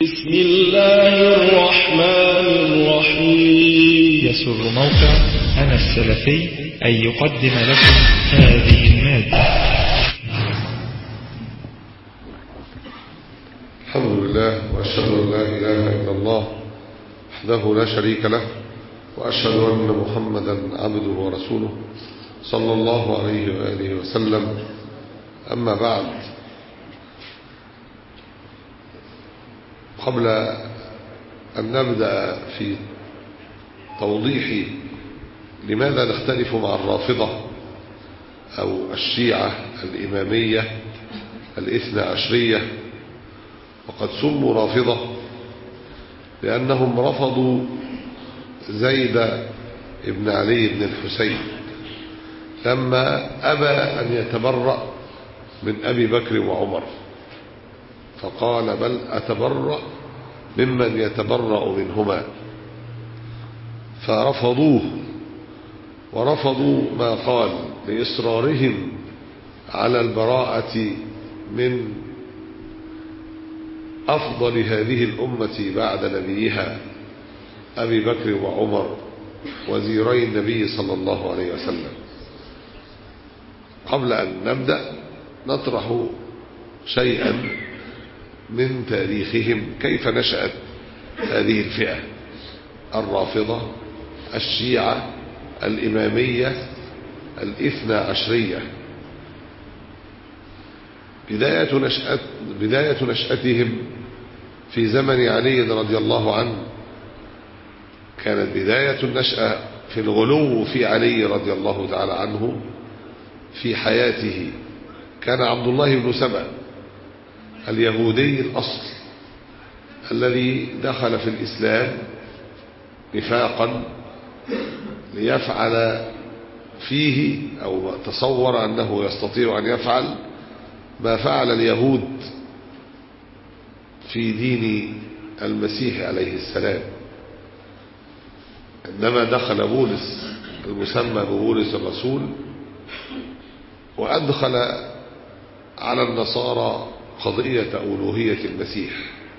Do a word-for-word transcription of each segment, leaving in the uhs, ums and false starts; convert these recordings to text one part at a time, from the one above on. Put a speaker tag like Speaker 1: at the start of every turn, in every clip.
Speaker 1: بسم الله الرحمن الرحيم.
Speaker 2: يسر موقع أنا السلفي أن يقدم لكم هذه المادة.
Speaker 3: الحمد لله وأشهد أن لا إله إلا الله وحده لا شريك له، وأشهد أن محمدا عبده ورسوله صلى الله عليه وآله وسلم. أما بعد، قبل أن نبدأ في توضيح لماذا نختلف مع الرافضة أو الشيعة الإمامية الاثنى عشرية، وقد سموا رافضة لأنهم رفضوا زيد بن علي بن الحسين لما أبى أن يتبرأ من أبي بكر وعمر، فقال بل أتبرأ ممن يتبرأ منهما، فرفضوه ورفضوا ما قال لإصرارهم على البراءة من أفضل هذه الأمة بعد نبيها أبي بكر وعمر وزيري النبي صلى الله عليه وسلم. قبل أن نبدأ نطرح شيئا من تاريخهم، كيف نشأت هذه الفئة الرافضة الشيعة الإمامية الاثنى عشرية. بداية نشأت بداية نشأتهم في زمن علي رضي الله عنه، كانت بداية النشأة في الغلو في علي رضي الله تعالى عنه في حياته. كان عبد الله بن سبأ اليهودي الأصل الذي دخل في الإسلام نفاقا ليفعل فيه أو تصور أنه يستطيع أن يفعل ما فعل اليهود في دين المسيح عليه السلام. عندما دخل بولس المسمى ببولس الرسول وأدخل على النصارى قضية ألوهية المسيح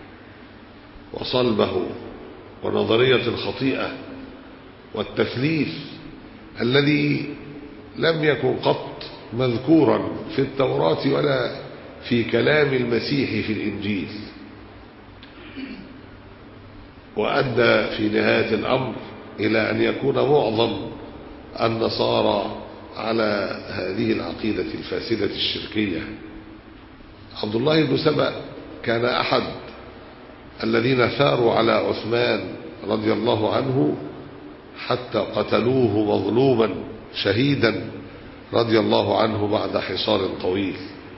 Speaker 3: وصلبه ونظرية الخطيئة والتثليث الذي لم يكن قط مذكورا في التوراة ولا في كلام المسيح في الإنجيل، وأدى في نهاية الأمر إلى أن يكون معظم النصارى على هذه العقيدة الفاسدة الشركية. عبد الله بن سبأ كان أحد الذين ثاروا على عثمان رضي الله عنه حتى قتلوه مظلوما شهيدا رضي الله عنه بعد حصار طويل،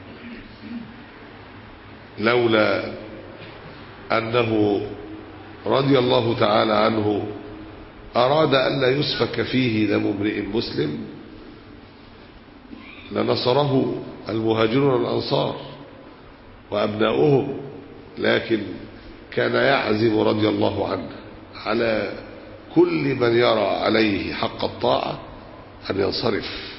Speaker 3: لولا أنه رضي الله تعالى عنه أراد أن لا يسفك فيه دم امرئ مسلم لنصره المهاجرون الأنصار وأبناؤهم، لكن كان يعزم رضي الله عنه على كل من يرى عليه حق الطاعة أن ينصرف.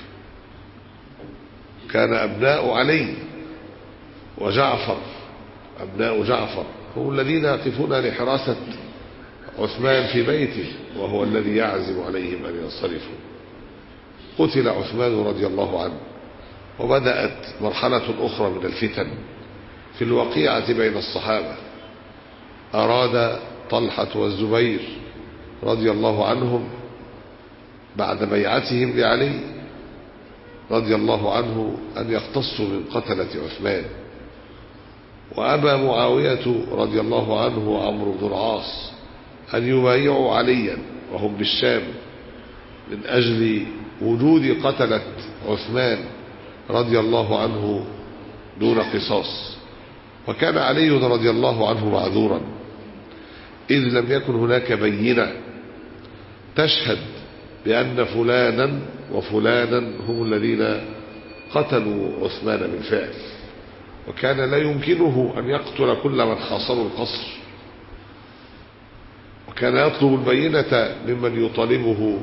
Speaker 3: كان أبناء علي وجعفر أبناء جعفر هم الذين يقفون لحراسة عثمان في بيته، وهو الذي يعزم عليهم أن ينصرفوا. قتل عثمان رضي الله عنه، وبدأت مرحلة أخرى من الفتن في الوقيعة بين الصحابة. أراد طلحة والزبير رضي الله عنهم بعد بيعتهم لعلي رضي الله عنه أن يقتصوا من قتلة عثمان، وأبى معاوية رضي الله عنه وعمرو بن العاص أن يبايعوا عليا وهم بالشام من أجل وجود قتلة عثمان رضي الله عنه دون قصاص. وكان علي رضي الله عنه معذورا، إذ لم يكن هناك بينة تشهد بأن فلانا وفلانا هم الذين قتلوا عثمان بالفعل، وكان لا يمكنه أن يقتل كل من حاصروا القصر، وكان يطلب البينة ممن يطالبه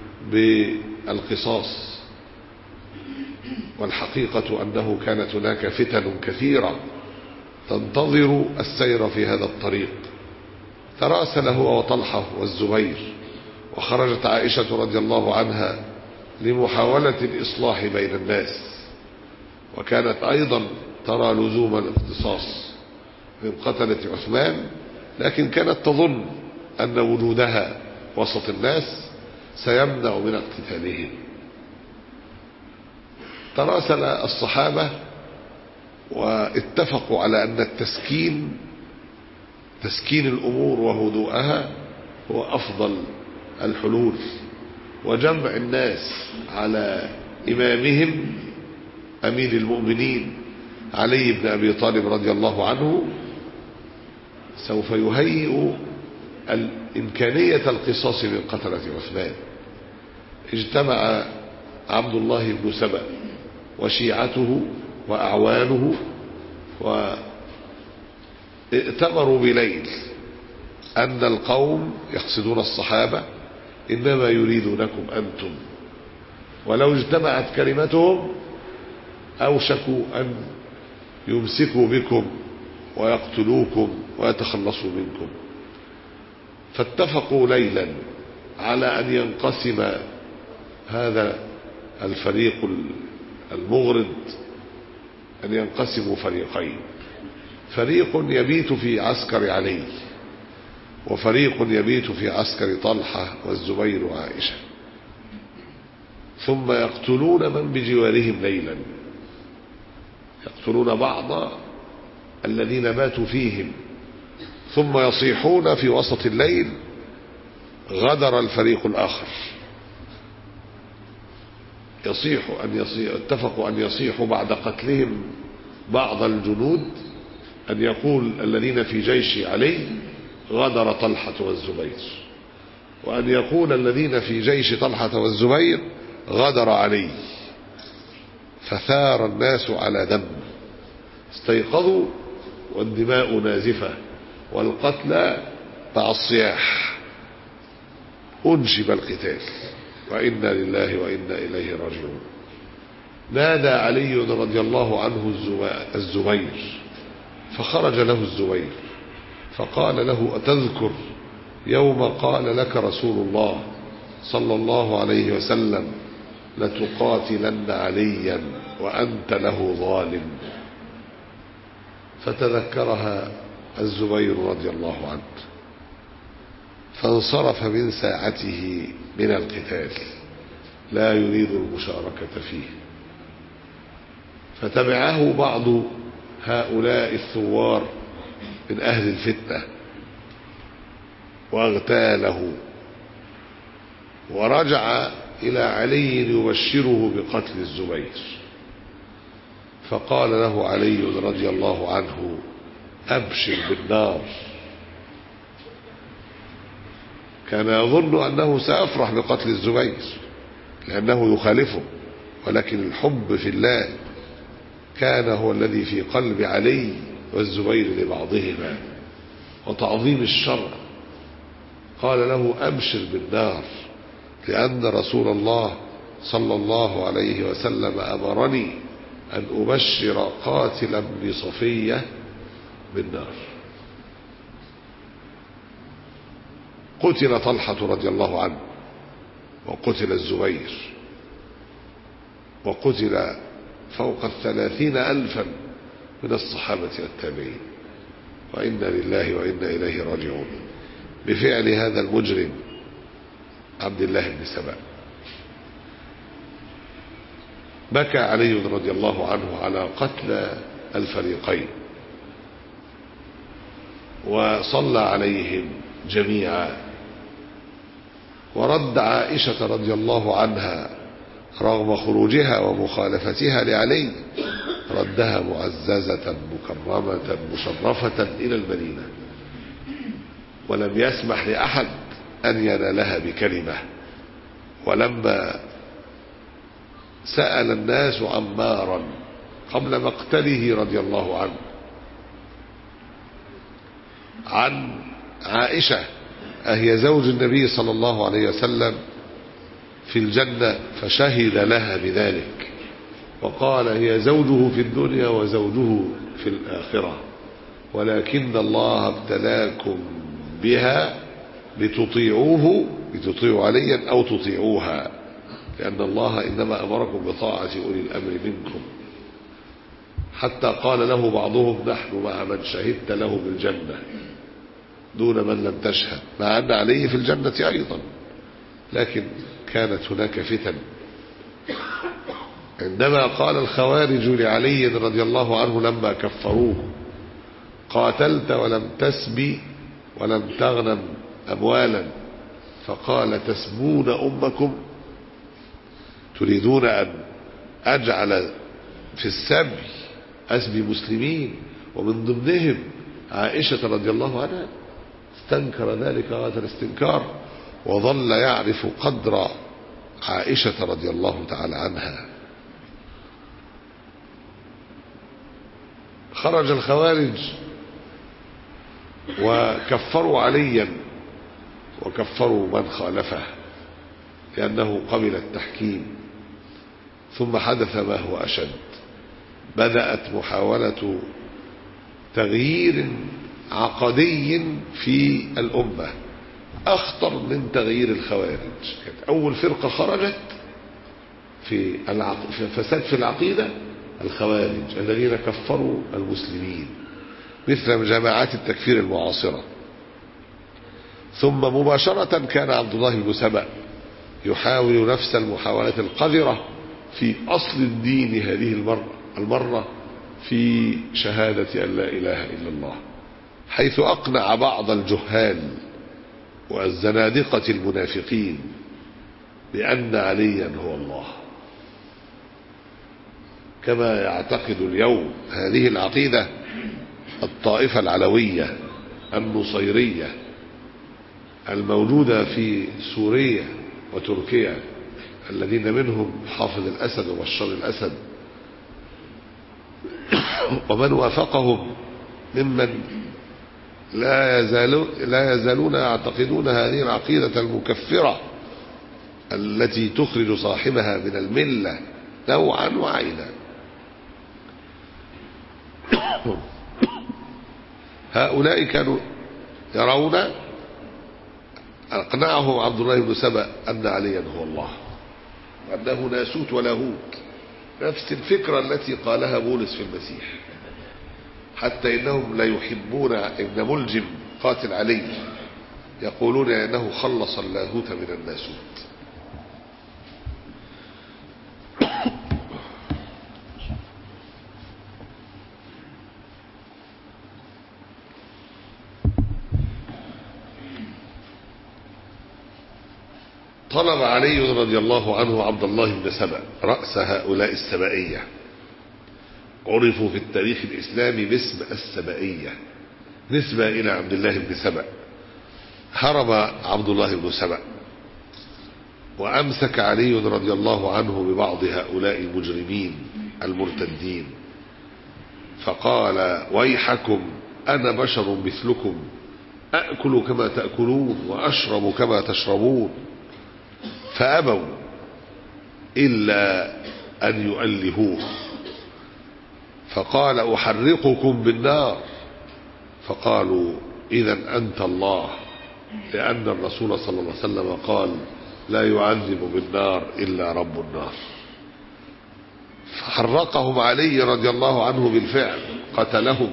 Speaker 3: بالقصاص. والحقيقة أنه كانت هناك فتن كثيرة تنتظر السير في هذا الطريق. تراسل هو وطلحة والزبير، وخرجت عائشة رضي الله عنها لمحاولة الإصلاح بين الناس، وكانت أيضا ترى لزوم الاقتصاص من قتلة عثمان، لكن كانت تظن أن وجودها وسط الناس سيمنع من اقتتالهم. تراسل الصحابة واتفقوا على أن التسكين تسكين الأمور وهدوءها هو أفضل الحلول، وجمع الناس على إمامهم أمير المؤمنين علي بن أبي طالب رضي الله عنه سوف يهيئ الإمكانية القصاص من قتلة عثمان. اجتمع عبد الله بن سبأ وشيعته وأعوانه وائتمروا بليل أن القوم يقصدون الصحابة إنما يريدونكم أنتم، ولو اجتمعت كلمتهم أوشكوا أن يمسكوا بكم ويقتلوكم ويتخلصوا منكم. فاتفقوا ليلا على أن ينقسم هذا الفريق المغرض، أن ينقسموا فريقين، فريق يبيت في عسكر علي وفريق يبيت في عسكر طلحة والزبير وعائشة، ثم يقتلون من بجوارهم ليلا، يقتلون بعض الذين باتوا فيهم، ثم يصيحون في وسط الليل غدر الفريق الآخر. يصيح أن يصيح اتفقوا أن يصيحوا بعد قتلهم بعض الجنود، أن يقول الذين في جيش علي غدر طلحة والزبير، وأن يقول الذين في جيش طلحة والزبير غدر علي. فثار الناس على دم، استيقظوا والدماء نازفة والقتلى مع الصياح. أنشب القتال، وإنا لله وإنا إليه راجعون. نادى علي رضي الله عنه الزبير، فخرج له الزبير فقال له: أتذكر يوم قال لك رسول الله صلى الله عليه وسلم لتقاتلن عليا وأنت له ظالم؟ فتذكرها الزبير رضي الله عنه، فانصرف من ساعته من القتال لا يريد المشاركة فيه. فتبعه بعض هؤلاء الثوار من أهل الفتنة واغتاله، ورجع إلى علي يبشره بقتل الزبير. فقال له علي رضي الله عنه: أبشر بالنار. كان يظن أنه سيفرح بقتل الزبير لأنه يخالفه، ولكن الحب في الله كان هو الذي في قلب علي والزبير لبعضهما، وتعظيم الشرع. قال له: أبشر بالنار، لأن رسول الله صلى الله عليه وسلم أمرني أن أبشر قاتل ابن صفية بالنار. قتل طلحة رضي الله عنه، وقتل الزبير، وقتل فوق الثلاثين ألفا من الصحابة والتابعين، وإنا لله وإنا إليه راجعون بفعل هذا المجرم عبد الله بن سبأ. بكى علي رضي الله عنه على قتل الفريقين، وصلى عليهم جميعا، ورد عائشة رضي الله عنها رغم خروجها ومخالفتها لعلي، ردها معززة مكرمة مشرفة إلى المدينة، ولم يسمح لأحد أن ينالها بكلمة. ولما سأل الناس عمارا قبل مقتله رضي الله عنه عن عائشة أهي زوج النبي صلى الله عليه وسلم في الجنة، فشهد لها بذلك وقال: هي زوجه في الدنيا وزوجه في الآخرة. ولكن الله ابتلاكم بها لتطيعوه، لتطيعوا عليا أو تطيعوها، لأن الله إنما أمركم بطاعة أولي الأمر منكم. حتى قال له بعضهم نحن مع من شهدت له بالجنة دون من لم تشهد، مع أن عليه في الجنة أيضا، لكن كانت هناك فتن. عندما قال الخوارج لعلي رضي الله عنه لما كفروه: قاتلت ولم تسبي ولم تغنم أموالا، فقال: تسبون أمكم؟ تريدون أن أجعل في السبي أسبي مسلمين ومن ضمنهم عائشة رضي الله عنها؟ استنكر ذلك غاية الاستنكار، وظل يعرف قدر عائشة رضي الله تعالى عنها. خرج الخوارج وكفروا عليا وكفروا من خالفه لأنه قبل التحكيم. ثم حدث ما هو أشد، بدأت محاولة تغيير عقدي في الأمة أخطر من تغيير الخوارج. كانت أول فرقة خرجت في, العق... في فساد في العقيدة الخوارج الذين كفروا المسلمين مثل جماعات التكفير المعاصرة. ثم مباشرة كان عبد الله بن سبأ يحاول نفس المحاولات القذرة في أصل الدين هذه المرة, المرة في شهادة أن لا إله إلا الله، حيث أقنع بعض الجهال والزنادقة المنافقين بأن عليا هو الله، كما يعتقد اليوم هذه العقيدة الطائفة العلوية النصيرية الموجودة في سوريا وتركيا، الذين منهم حافظ الأسد وبشار الأسد ومن وافقهم ممن لا يزالون, لا يزالون يعتقدون هذه العقيدة المكفرة التي تخرج صاحبها من الملة نوعا وعينا. هؤلاء كانوا يرون، أقنعهم عبد الله بن سبأ أن عليا هو الله وأنه ناسوت ولاهوت، نفس الفكرة التي قالها بولس في المسيح، حتى إنهم لا يحبون ابن ملجم قاتل علي، يقولون أنه خلص اللاهوت من الناسوت. طلب علي رضي الله عنه عبد الله بن سبأ رأس هؤلاء السبائية، عرفوا في التاريخ الإسلامي باسم السبائية نسبة إلى عبد الله بن سبأ. هرب عبد الله بن سبأ وأمسك علي رضي الله عنه ببعض هؤلاء المجرمين المرتدين، فقال: ويحكم، أنا بشر مثلكم، أأكل كما تأكلون وأشرب كما تشربون. فأبوا إلا أن يؤلهوه، فقال: أحرقكم بالنار. فقالوا: إذن أنت الله، لأن الرسول صلى الله عليه وسلم قال: لا يعذب بالنار إلا رب النار. فحرقهم علي رضي الله عنه بالفعل، قتلهم.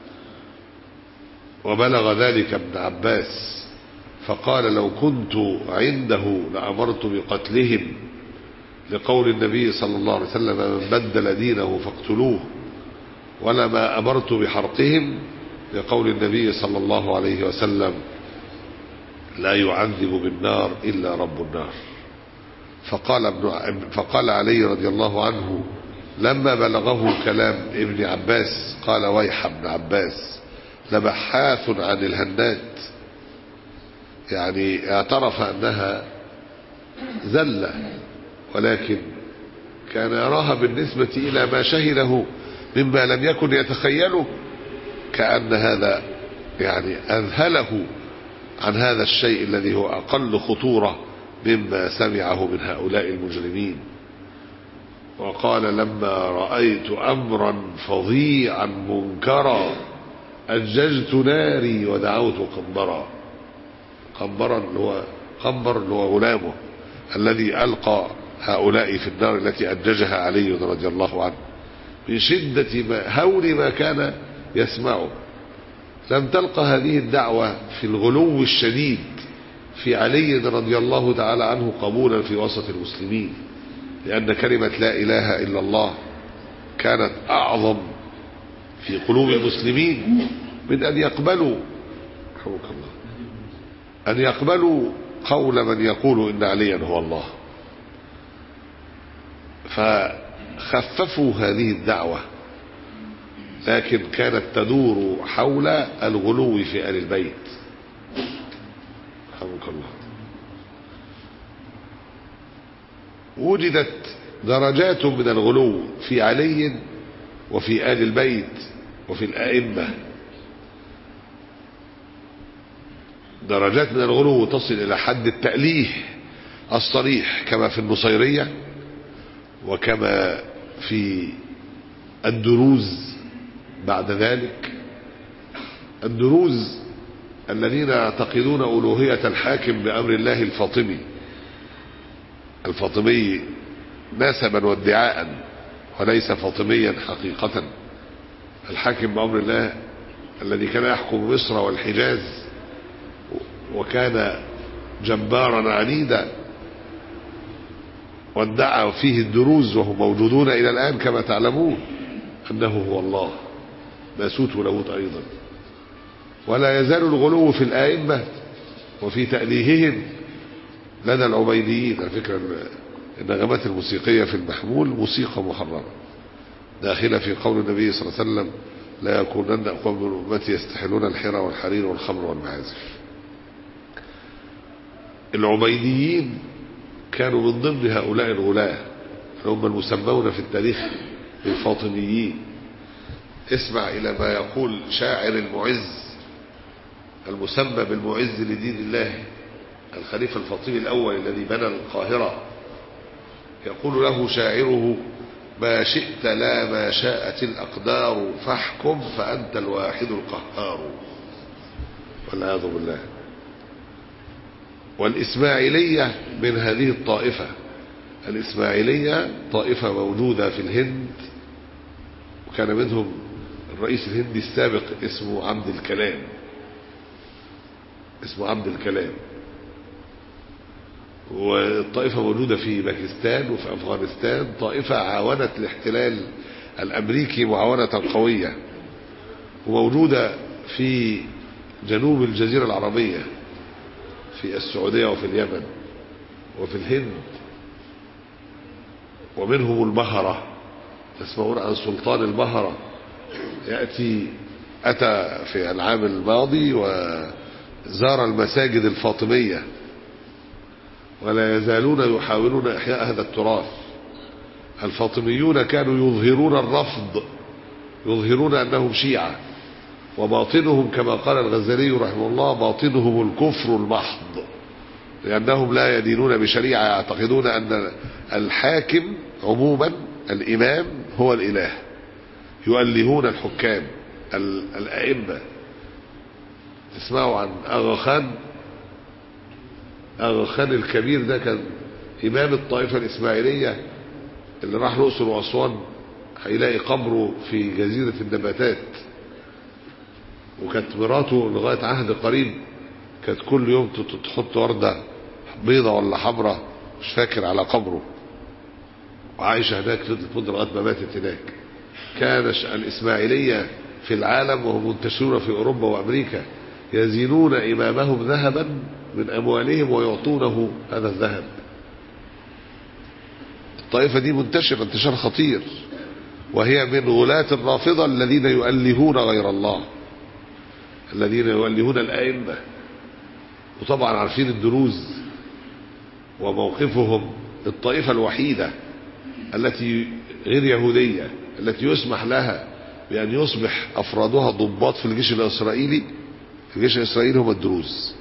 Speaker 3: وبلغ ذلك ابن عباس فقال: لو كنت عنده لأمرت بقتلهم، لقول النبي صلى الله عليه وسلم: من بدل دينه فاقتلوه، ولما أمرت بحرقهم، لقول النبي صلى الله عليه وسلم: لا يعذب بالنار إلا رب النار. فقال, ابن فقال علي رضي الله عنه لما بلغه كلام ابن عباس قال: ويح ابن عباس، لبحاث عن الهنات، يعني اعترف أنها زلة، ولكن كان يراها بالنسبة إلى ما شهده مما لم يكن يتخيله، كأن هذا يعني أذهله عن هذا الشيء الذي هو أقل خطورة مما سمعه من هؤلاء المجرمين. وقال: لما رأيت أمرا فظيعا منكرا أججت ناري ودعوت قنبرا. قنبرا اللي هو قنبر اللي هو غلامه الذي ألقى هؤلاء في النار التي أججها علي رضي الله عنه من شدة ما هول ما كان يسمعه. لم تلقى هذه الدعوة في الغلو الشديد في علي رضي الله تعالى عنه قبولا في وسط المسلمين، لأن كلمة لا إله إلا الله كانت أعظم في قلوب المسلمين من أن يقبلوا رحمك الله أن يقبلوا قول من يقول إن عليا هو الله. فخففوا هذه الدعوة، لكن كانت تدور حول الغلو في آل البيت رحمك الله. وجدت درجات من الغلو في علي وفي آل البيت وفي الأئمة. درجات من الغلو تصل إلى حد التأليه الصريح كما في النصيرية وكما في الدروز بعد ذلك. الدروز الذين يعتقدون ألوهية الحاكم بأمر الله الفاطمي الفاطمي نسبا وادعاء وليس فاطميا حقيقة. الحاكم بأمر الله الذي كان يحكم مصر والحجاز وكان جبارا عنيدا وادعى فيه الدروز وهم موجودون إلى الآن كما تعلمون أنه هو الله ناسوت ولوط أيضا. ولا يزال الغلو في الآئمة وفي تأليههم لدى العبيديين. على فكرة النغمات الموسيقية في المحمول موسيقى محرمة داخلة في قول النبي صلى الله عليه وسلم لا يكونن أقوام من أمتي يستحلون الحرى والحرير والخمر والمعازف. العبيديين كانوا من ضمن هؤلاء الغلاة هم المسمون في التاريخ بالفاطميين. اسمع إلى ما يقول شاعر المعز المسمى بالمعز لدين الله الخليفة الفاطمي الأول الذي بنى القاهرة. يقول له شاعره ما شئت لا ما شاءت الأقدار فاحكم فأنت الواحد القهار والعياذ بالله. والإسماعيلية من هذه الطائفة. الإسماعيلية طائفة موجودة في الهند وكان منهم الرئيس الهندي السابق اسمه عبد الكلام اسمه عبد الكلام والطائفة موجودة في باكستان وفي أفغانستان. طائفة عاونت الاحتلال الأمريكي معاونة قوية وموجودة في جنوب الجزيرة العربية في السعودية وفي اليمن وفي الهند. ومنهم البهرة تسمعون عن سلطان البهرة يأتي أتى في العام الماضي وزار المساجد الفاطمية ولا يزالون يحاولون إحياء هذا التراث. الفاطميون كانوا يظهرون الرفض يظهرون أنهم شيعة وباطنهم كما قال الغزالي رحمه الله باطنهم الكفر المحض لأنهم لا يدينون بشريعة يعتقدون أن الحاكم عموما الإمام هو الإله. يؤلهون الحكام الأئمة. تسمعوا عن أغا خان. أغا خان الكبير ده كان إمام الطائفة الإسماعيلية اللي راح الأقصر وأسوان هيلاقي قبره في جزيرة النباتات. وكانت مراته لغاية عهد قريب كانت كل يوم تحط وردة بيضة ولا حمراء مش فاكر على قبره وعايشة هناك فضل لغاية ما ماتت هناك. كان الإسماعيلية في العالم وهم منتشرون في أوروبا وأمريكا يزينون إمامهم ذهبا من أموالهم ويعطونه هذا الذهب. الطائفة دي منتشرة انتشار خطير وهي من غلاة الرافضة الذين يؤلهون غير الله الذين يؤلهون الأئمة. وطبعا عارفين الدروز وموقفهم الطائفة الوحيدة التي غير يهودية التي يسمح لها بأن يصبح أفرادها ضباط في الجيش الإسرائيلي. الجيش الإسرائيلي هم الدروز.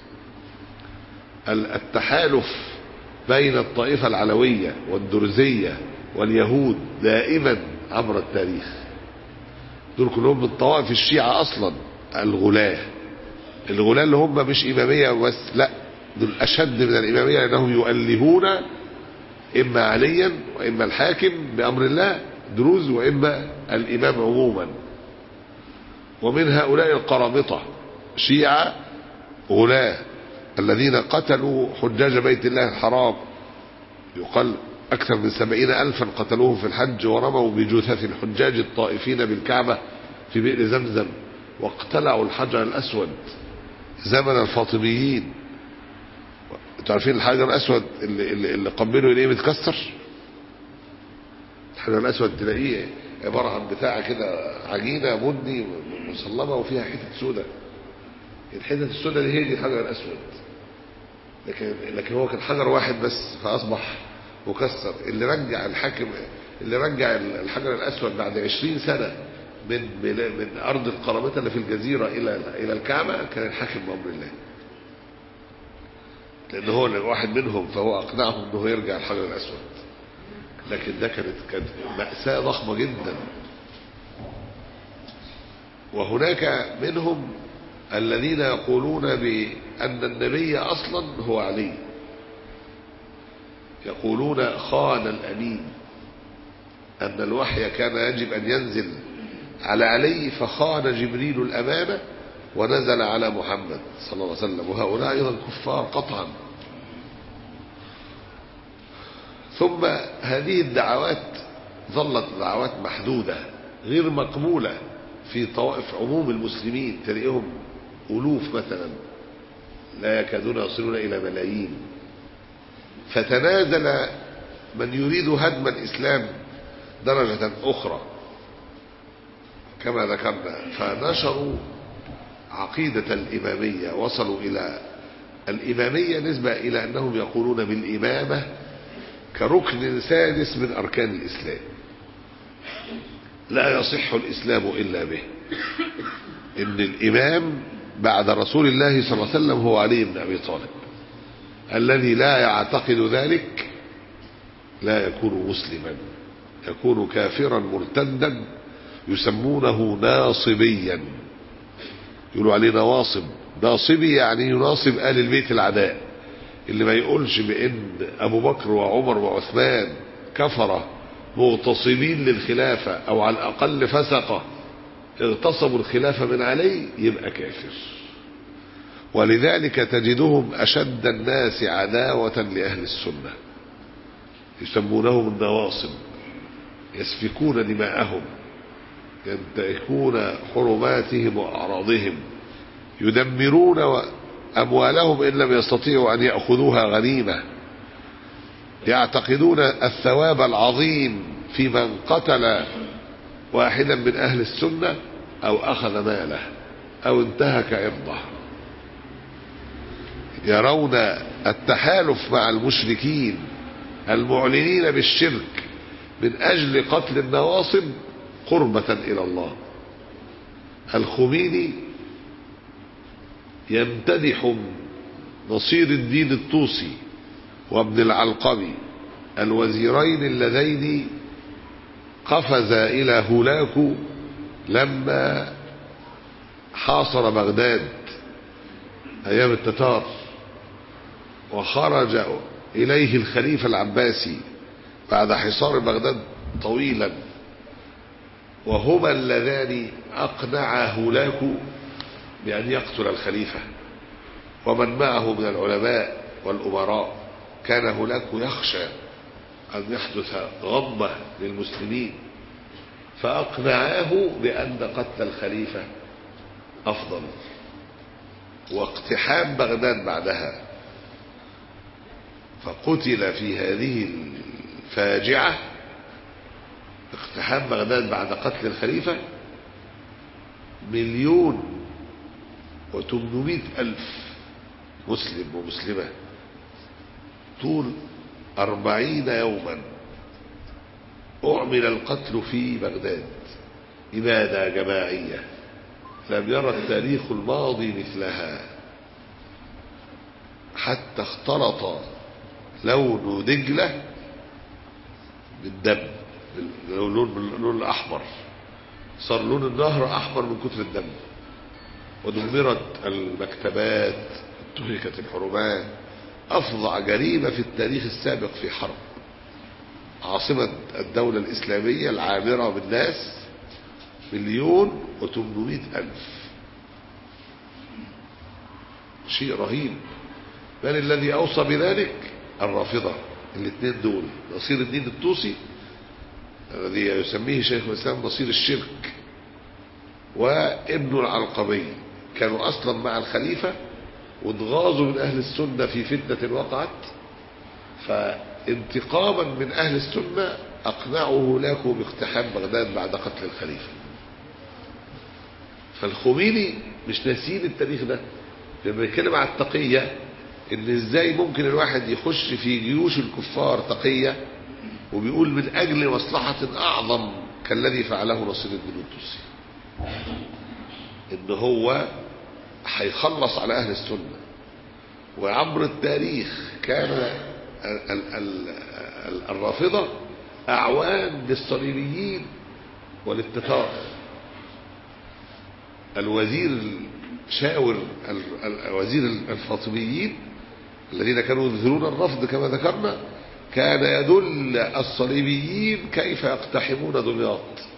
Speaker 3: التحالف بين الطائفة العلوية والدرزية واليهود دائما عبر التاريخ. دول كلهم من طوائف الشيعة أصلا الغلاة. الغلاة اللي هم مش إمامية بس، لا دول أشد من الإمامية، لأنهم يؤلهون إما عليا وإما الحاكم بأمر الله دروز، وإما الإمام عموما. ومن هؤلاء القرامطة شيعة غلاة الذين قتلوا حجاج بيت الله الحرام، يقال أكثر من سبعين ألفا قتلوهم في الحج، ورموا بجثث الحجاج الطائفين بالكعبة في بئر زمزم، واقتلعوا الحجر الأسود زمن الفاطميين. انتوا عارفين الحجر الأسود اللي, اللي, اللي قبلوا إليه متكسر؟ الحجر الأسود تلاقيه عبارة عن بتاعة كده عجينة بني مصلبة وفيها حتة سودة، الحتة السودة دي هي دي الحجر الأسود، لكن لكن هو كان حجر واحد بس فأصبح مكسر. اللي رجع الحاكم اللي رجع الحجر الأسود بعد عشرين سنة من من أرض القرامطة اللي في الجزيرة إلى إلى الكعبة كان الحاكم بأمر الله، لأن هو واحد منهم فهو أقنعهم أنه يرجع الحجر الأسود. لكن ده كانت كانت مأساة ضخمة جدا. وهناك منهم الذين يقولون بأن النبي أصلا هو علي، يقولون خان الأمين، أن الوحي كان يجب أن ينزل على علي فخان جبريل الأمانة ونزل على محمد صلى الله عليه وسلم. وهؤلاء أيضا كفار قطعا. ثم هذه الدعوات ظلت دعوات محدودة غير مقبولة في طوائف عموم المسلمين، تلاقيهم ألوف مثلا لا يكادون يصلون إلى ملايين. فتنازل من يريد هدم الإسلام درجة أخرى كما ذكرنا، فنشروا عقيدة الإمامية، وصلوا إلى الإمامية نسبة إلى أنهم يقولون بالإمامة كركن سادس من أركان الإسلام، لا يصح الإسلام إلا به. إن الإمام بعد رسول الله صلى الله عليه وسلم هو علي بن أبي طالب. الذي لا يعتقد ذلك لا يكون مسلما، يكون كافرا مرتدا، يسمونه ناصبيا، يقولوا عليه نواصب. ناصبي يعني يناصب آل البيت العداء، اللي ما يقولش بأن أبو بكر وعمر وعثمان كفرة مغتصبين للخلافة أو على الأقل فسقة اغتصبوا الخلافة من علي يبقى كافر. ولذلك تجدهم أشد الناس عداوة لأهل السنة، يسمونهم النواصب، يسفكون دماءهم، ينتهكون حرماتهم وأعراضهم، يدمرون أموالهم إن لم يستطيعوا أن يأخذوها غنيمة، يعتقدون الثواب العظيم في من قتل واحدا من أهل السنة أو أخذ ماله أو انتهك عرضه. يرون التحالف مع المشركين المعلنين بالشرك من أجل قتل النواصب قربة إلى الله. الخميني يمتدح نصير الدين الطوسي وابن العلقمي الوزيرين اللذين قفزا إلى هولاكو لما حاصر بغداد أيام التتار، وخرج إليه الخليفة العباسي بعد حصار بغداد طويلا، وهما اللذان أقنعا هولاكو بأن يقتل الخليفة ومن معه من العلماء والأمراء. كان هولاكو يخشى أن يحدث غمة للمسلمين، فأقنعاه بأن قتل الخليفة أفضل، واقتحام بغداد بعدها. فقتل في هذه الفاجعة، اقتحام بغداد بعد قتل الخليفة، مليون وتمنمائة ألف مسلم ومسلمة طول أربعين يوما أعمل القتل في بغداد إبادة جماعية لم يرى التاريخ الماضي مثلها، حتى اختلط لون دجلة بالدم، باللون الأحمر، صار لون النهر أحمر من كتر الدم. ودمرت المكتبات، انتهكت الحرمات. أفظع جريمة في التاريخ السابق في حرب. عاصمة الدولة الإسلامية العامرة بالناس مليون وتمنمائة ألف، شيء رهيب. من الذي أوصى بذلك؟ الرافضة الاثنين دول، نصير الدين الطوسي الذي يسميه شيخ الإسلام نصير الشرك، وابن العلقمي، كانوا أصلا مع الخليفة واتغاظوا من أهل السنة في فتنة وقعت، فانتقاما من أهل السنة أقنعوا هولاكو باقتحام بغداد بعد قتل الخليفة. فالخميني مش ناسين التاريخ ده لما يتكلم عن التقية، ان ازاي ممكن الواحد يخش في جيوش الكفار تقية وبيقول من اجل مصلحة اعظم كالذي فعله نصير الدين الطوسي، ان هو هيخلص على اهل السنة. وعبر التاريخ كان الرافضة اعوان للصليبيين وللتتار. الوزير شاور وزير الفاطميين الذين كانوا يظهرون الرفض كما ذكرنا كان يدل الصليبيين كيف يقتحمون دمياط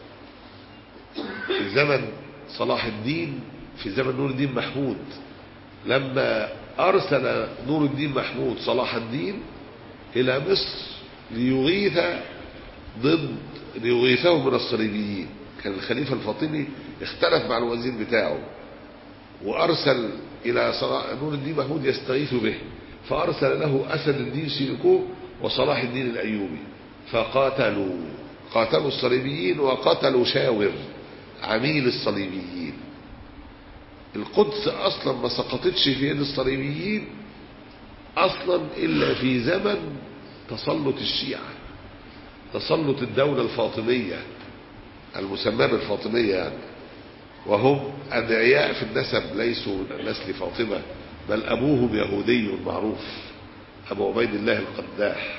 Speaker 3: في زمن صلاح الدين، في زمن نور الدين محمود، لما أرسل نور الدين محمود صلاح الدين إلى مصر ليغيث ضد ليغيثه من الصليبيين. كان الخليفة الفاطمي اختلف مع الوزير بتاعه وأرسل إلى نور الدين محمود يستغيث به، فأرسل له أسد الدين سيلكوه وصلاح الدين الأيوبي، فقاتلوا قاتلوا الصليبيين وقتلوا شاور عميل الصليبيين. القدس أصلا ما سقطتش في يد الصليبيين أصلا إلا في زمن تسلط الشيعة، تسلط الدولة الفاطمية المسمى بالفاطمية يعني، وهم أدعياء في النسب ليسوا من نسل فاطمة، بل أبوهم يهودي معروف، أبو عبيد الله القداح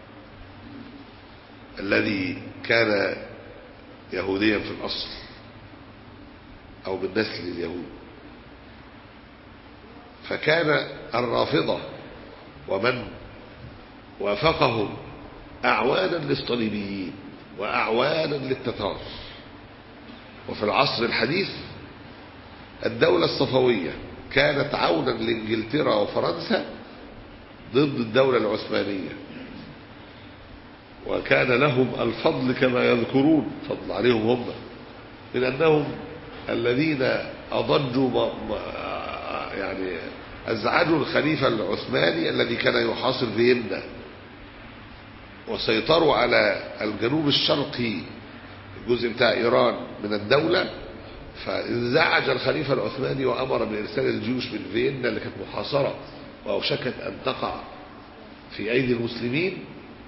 Speaker 3: الذي كان يهوديا في الأصل أو من نسل اليهود. فكان الرافضة ومن وافقهم أعوانا للصليبيين وأعوانا للتتار. وفي العصر الحديث الدولة الصفوية كانت عونا لإنجلترا وفرنسا ضد الدولة العثمانية، وكان لهم الفضل كما يذكرون، فضل عليهم هم، من أنهم الذين أضجوا يعني أزعجوا الخليفة العثماني الذي كان يحاصر فيينا، وسيطروا على الجنوب الشرقي الجزء بتاع إيران من الدولة. فانزعج الخليفة العثماني وأمر بإرسال الجيوش من فيينا اللي كانت محاصرة وأوشكت أن تقع في أيدي المسلمين،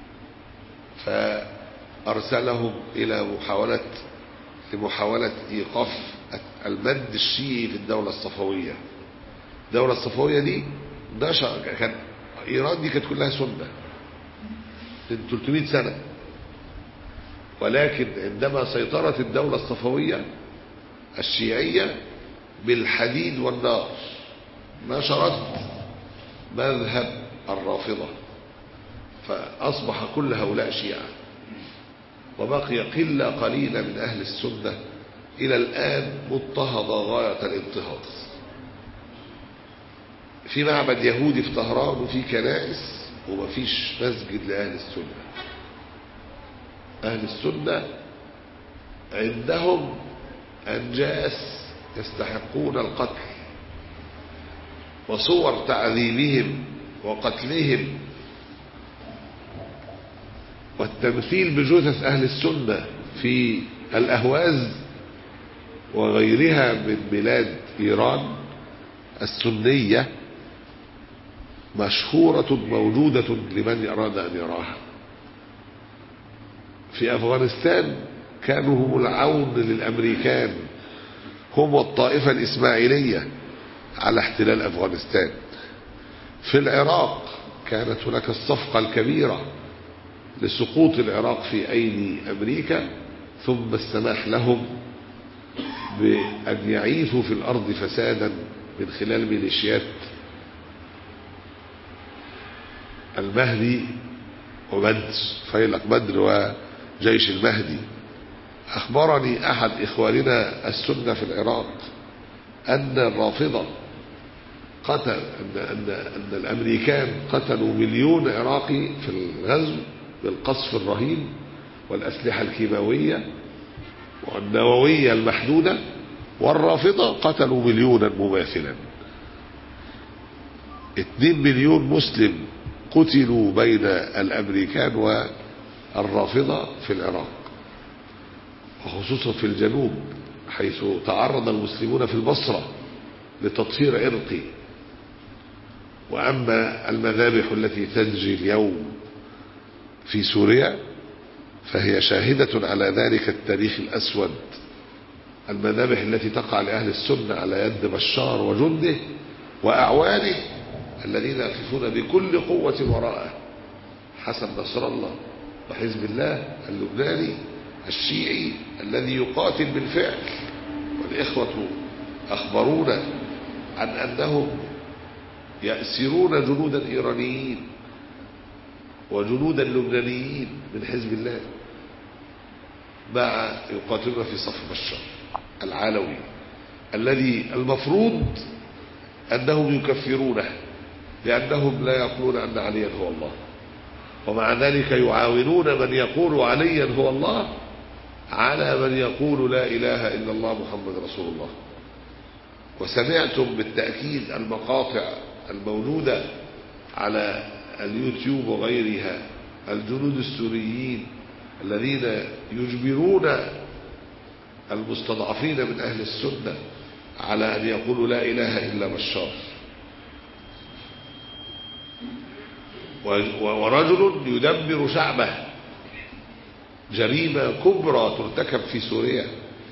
Speaker 3: فأرسلهم إلى محاولة لمحاولة إيقاف المد الشيعي في الدولة الصفوية. الدولة الصفوية دي نشأ كان إيران دي كانت كلها سنة من ثلاثمائة سنة، ولكن عندما سيطرت الدولة الصفوية الشيعية بالحديد والنار نشرت مذهب الرافضة، فأصبح كل هؤلاء شيعة، وبقي قلة قليلة من أهل السنة إلى الآن مضطهدة غاية الاضطهاد. في معبد يهودي في طهران وفي كنائس ومفيش مسجد لأهل السنة. أهل السنة عندهم أنجاس يستحقون القتل، وصور تعذيبهم وقتلهم والتمثيل بجثث أهل السنة في الأهواز وغيرها من بلاد إيران السنية مشهورة موجودة لمن أراد أن يراها. في أفغانستان كانوا هم العون للأمريكان، هم والطائفة الإسماعيلية على احتلال أفغانستان. في العراق كانت هناك الصفقة الكبيرة لسقوط العراق في أيدي أمريكا، ثم السماح لهم بأن يعيثوا في الأرض فسادا من خلال ميليشيات المهدي وبدر، فيلق بدر وجيش المهدي. أخبرني أحد إخواننا السنة في العراق أن الرافضة قتل أن, أن, أن الأمريكان قتلوا مليون عراقي في الغزو بالقصف الرهيب والأسلحة الكيماوية والنووية المحدودة، والرافضة قتلوا مليونا مماثلا. اثنين مليون مسلم قتلوا بين الأمريكان والرافضة في العراق، وخصوصا في الجنوب حيث تعرض المسلمون في البصرة لتطهير عرقي. وأما المذابح التي تجري اليوم في سوريا فهي شاهدة على ذلك التاريخ الأسود. المذابح التي تقع لأهل السنة على يد بشار وجنده وأعوانه الذين يقفون بكل قوة وراءه، حسن نصر الله وحزب الله اللبناني الشيعي الذي يقاتل بالفعل. والإخوة أخبرونا عن أنهم يأسرون جنودا إيرانيين وجنودا لبنانيين من حزب الله مع يقاتلون في صف بشار العلوي الذي المفروض أنهم يكفرونه لأنهم لا يقولون أن عليا هو الله، ومع ذلك يعاونون من يقول عليا هو الله على من يقول لا إله إلا الله محمد رسول الله. وسمعتم بالتأكيد المقاطع الموجودة على اليوتيوب وغيرها الجنود السوريين الذين يجبرون المستضعفين من أهل السنة على أن يقولوا لا إله إلا بشار. ورجل يدمر شعبه، جريمة كبرى ترتكب في سوريا.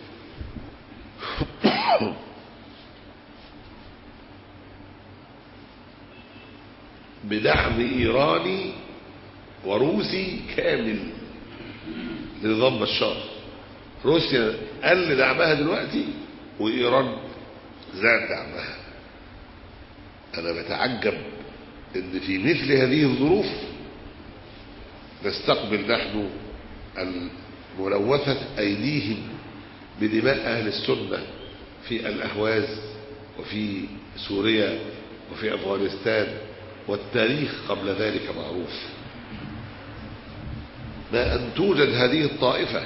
Speaker 3: بدعم إيراني وروسي كامل لنظام بشار. روسيا قل دعمها دلوقتي وإيران زاد دعمها. أنا بتعجب إن في مثل هذه الظروف نستقبل نحن الملوثة أيديهم بدماء أهل السنة في الأهواز وفي سوريا وفي أفغانستان، والتاريخ قبل ذلك معروف. ما أن توجد هذه الطائفة،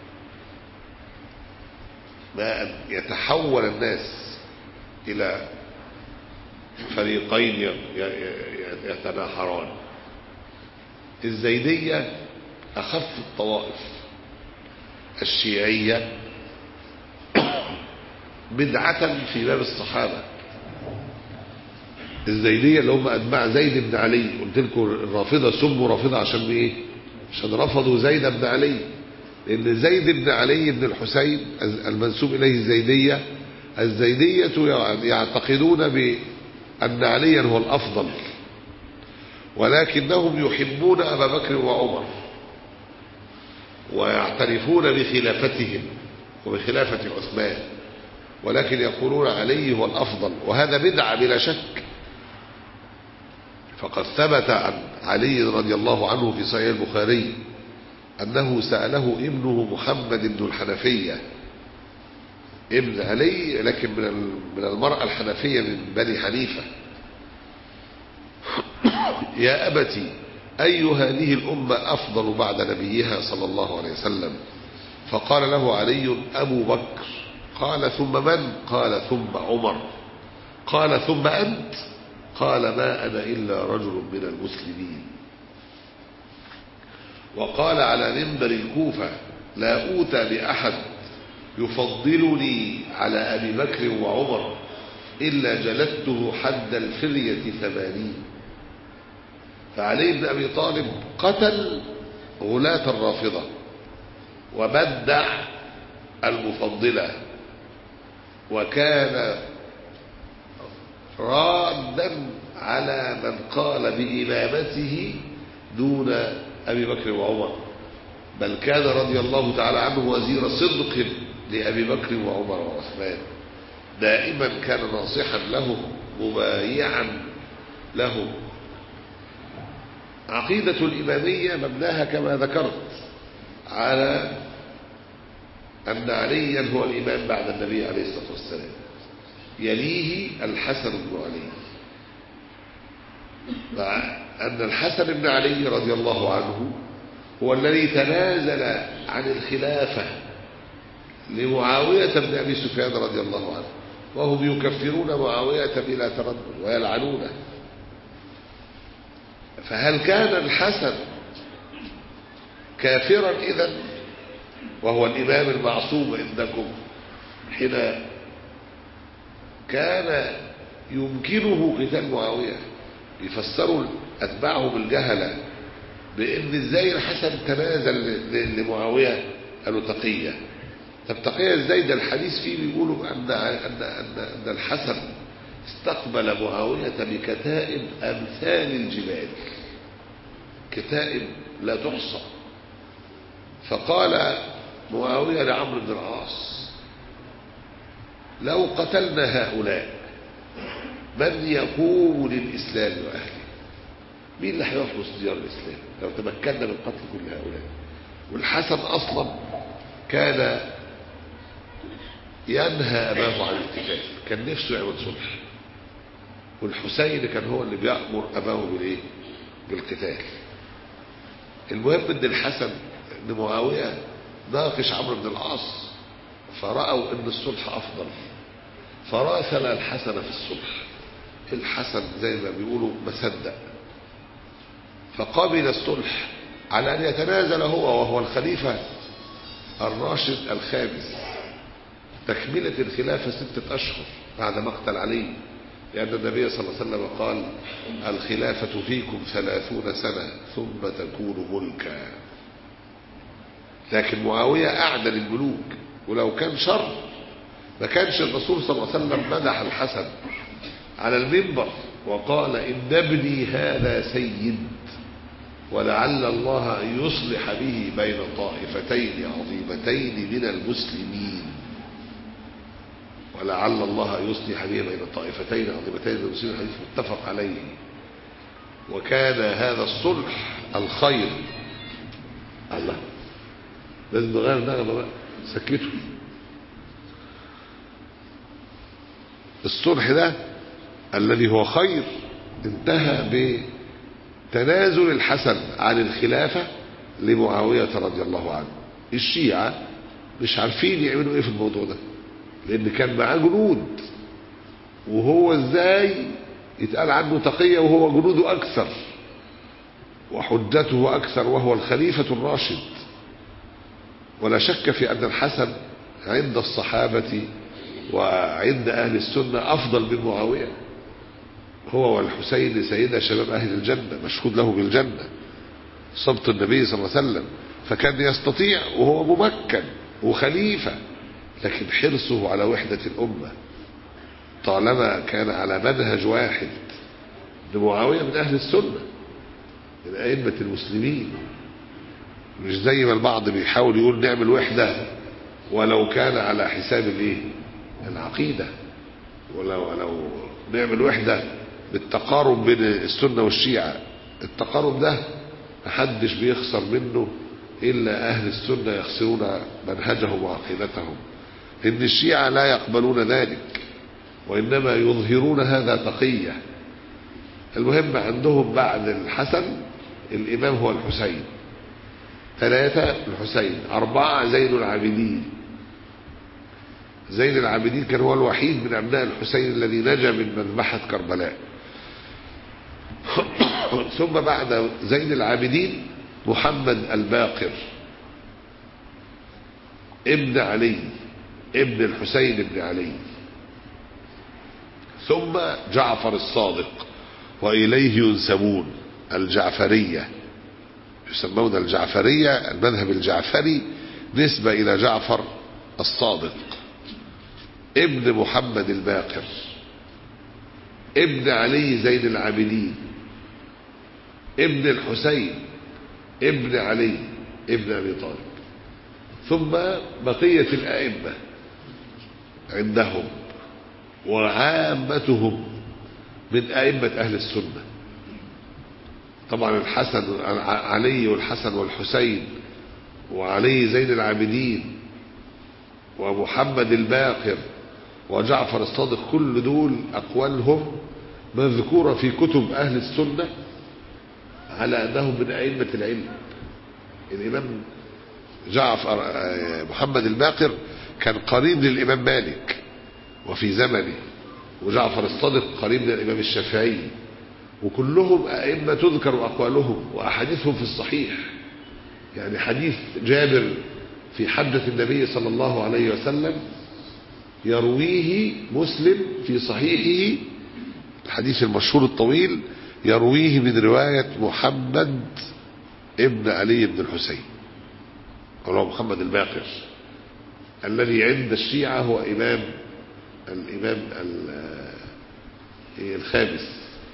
Speaker 3: ما أن يتحول الناس إلى فريقين يتناحران. الزيدية أخف الطوائف الشيعية بدعة في باب الصحابة. الزيدية اللي هم أتباع زيد بن علي، قلت لكم الرافضة سموا رافضة عشان إيه؟ عشان رفضوا زيد بن علي، لأن زيد بن علي بن الحسين المنسوب إليه الزيدية، الزيدية يعتقدون بأن عليا هو الأفضل، ولكنهم يحبون أبا بكر وعمر ويعترفون بخلافتهم وبخلافة عثمان، ولكن يقولون علي هو الأفضل، وهذا بدعة بلا شك. فقد ثبت عن علي رضي الله عنه في صحيح البخاري أنه سأله ابنه محمد بن الحنفية، ابن علي لكن من المرأة الحنفية من بني حنيفة، يا أبتي أي هذه الأمة أفضل بعد نبيها صلى الله عليه وسلم؟ فقال له علي أبو بكر. قال ثم من؟ قال ثم عمر. قال ثم أنت؟ قال ما أنا إلا رجل من المسلمين. وقال على منبر الكوفة لا أوتى بأحد يفضلني على أبي بكر وعمر إلا جلدته حد الفرية ثمانين. فعلي بن أبي طالب قتل غلاة الرافضة وبدع المفضلة، وكان رادا على من قال بإمامته دون أبي بكر وعمر، بل كان رضي الله تعالى عنه وزير صدق لأبي بكر وعمر وعثمان، دائما كان ناصحا لهم مبايعا لهم. عقيدة الإمامية مبناها كما ذكرت على أن عليا هو الإمام بعد النبي عليه الصلاة والسلام، يليه الحسن بن علي، مع أن الحسن بن علي رضي الله عنه هو الذي تنازل عن الخلافة لمعاوية بن أبي سفيان رضي الله عنه، وهم يكفرون معاوية بلا تردد ويلعنونه. فهل كان الحسن كافرا إذن وهو الإمام المعصوم عندكم حين كان يمكنه قتال معاوية؟ يفسروا أتباعه بالجهلة بأن ازاي الحسن تنازل لمعاوية؟ قالوا تقية. طب تقية ازاي؟ ده الحديث فيه بيقولوا أن, أن, أن, أن الحسن استقبل معاوية بكتائب أمثال الجبال، كتائب لا تحصى. فقال معاوية لعمرو بن العاص: لو قتلنا هؤلاء من يقوم للإسلام وأهله؟ مين اللي هيقف وسط ديار الإسلام لو تمكنا من قتل كل هؤلاء؟ والحسن أصلا كان ينهى أباه عن القتال، كان نفسه يعمل صلح، والحسين كان هو اللي بيأمر أباه بالإيه؟ بالقتال. المهم ان الحسن ان معاوية ناقش عمرو بن العاص فرأوا ان الصلح افضل، فراسل الحسن في الصلح. الحسن زي ما بيقولوا ما صدق، فقبل الصلح على ان يتنازل هو وهو الخليفة الراشد الخامس تكملة الخلافة ستة اشهر بعد مقتل علي، لأن النبي صلى الله عليه وسلم قال: الخلافة فيكم ثلاثون سنة ثم تكون ملكا. لكن معاوية أعدل الملوك، ولو كان شر ما كانش الرسول صلى الله عليه وسلم مدح الحسن على المنبر وقال: إن ابني هذا سيد ولعل الله أن يصلح به بين طائفتين عظيمتين من المسلمين، ولعل الله يصلح به بين الطائفتين عظيمتين من المسلمين، الحديث متفق عليه. وكان هذا الصلح الخير. الله، لازم نغير نغمة بقى، سكتوا. الصلح ده الذي هو خير انتهى بتنازل الحسن عن الخلافة لمعاوية رضي الله عنه. الشيعة مش عارفين يعملوا ايه في الموضوع ده، لان كان معاه جنود، وهو ازاي يتقال عنه تقية وهو جنوده اكثر وحجته اكثر وهو الخليفة الراشد؟ ولا شك في ان الحسن عند الصحابة وعند اهل السنة افضل من معاوية. هو والحسين سيدة شباب اهل الجنة، مشهود له بالجنة، صبت النبي صلى الله عليه وسلم، فكان يستطيع وهو ممكن وخليفة، لكن حرصه على وحدة الأمة طالما كان على منهج واحد. معاوية من أهل السنة، من أئمة المسلمين، مش زي ما البعض بيحاول يقول نعمل وحدة ولو كان على حساب الايه؟ العقيدة، ولو لو نعمل وحدة بالتقارب بين السنة والشيعة. التقارب ده محدش بيخسر منه إلا أهل السنة، يخسرون منهجهم وعقيدتهم، إن الشيعة لا يقبلون ذلك وإنما يظهرون هذا تقية. المهم عندهم بعد الحسن الإمام هو الحسين، ثلاثة الحسين، أربعة زين العابدين. زين العابدين كان هو الوحيد من أبناء الحسين الذي نجا من مذبحة كربلاء. ثم بعد زين العابدين محمد الباقر ابن علي ابن الحسين ابن علي، ثم جعفر الصادق، وإليه ينسبون الجعفرية، يسمون الجعفرية، المذهب الجعفري نسبة إلى جعفر الصادق ابن محمد الباقر ابن علي زين العابدين ابن الحسين ابن علي ابن أبي طالب. ثم بقية الأئمة عندهم وعامتهم من أئمة أهل السنة. طبعا الحسن علي والحسن والحسين وعلي زين العابدين ومحمد الباقر وجعفر الصادق، كل دول أقوالهم مذكورة في كتب أهل السنة على أنهم من أئمة العلم. الإمام جعفر محمد الباقر كان قريب للإمام مالك وفي زمنه، وجعفر الصادق قريب للإمام الشافعي، وكلهم أئمة تذكر أقوالهم وأحاديثهم في الصحيح. يعني حديث جابر في حجة النبي صلى الله عليه وسلم يرويه مسلم في صحيحه، الحديث المشهور الطويل، يرويه من رواية محمد ابن علي بن الحسين، هو محمد الباقر الذي عند الشيعة هو إمام الإمام الخامس.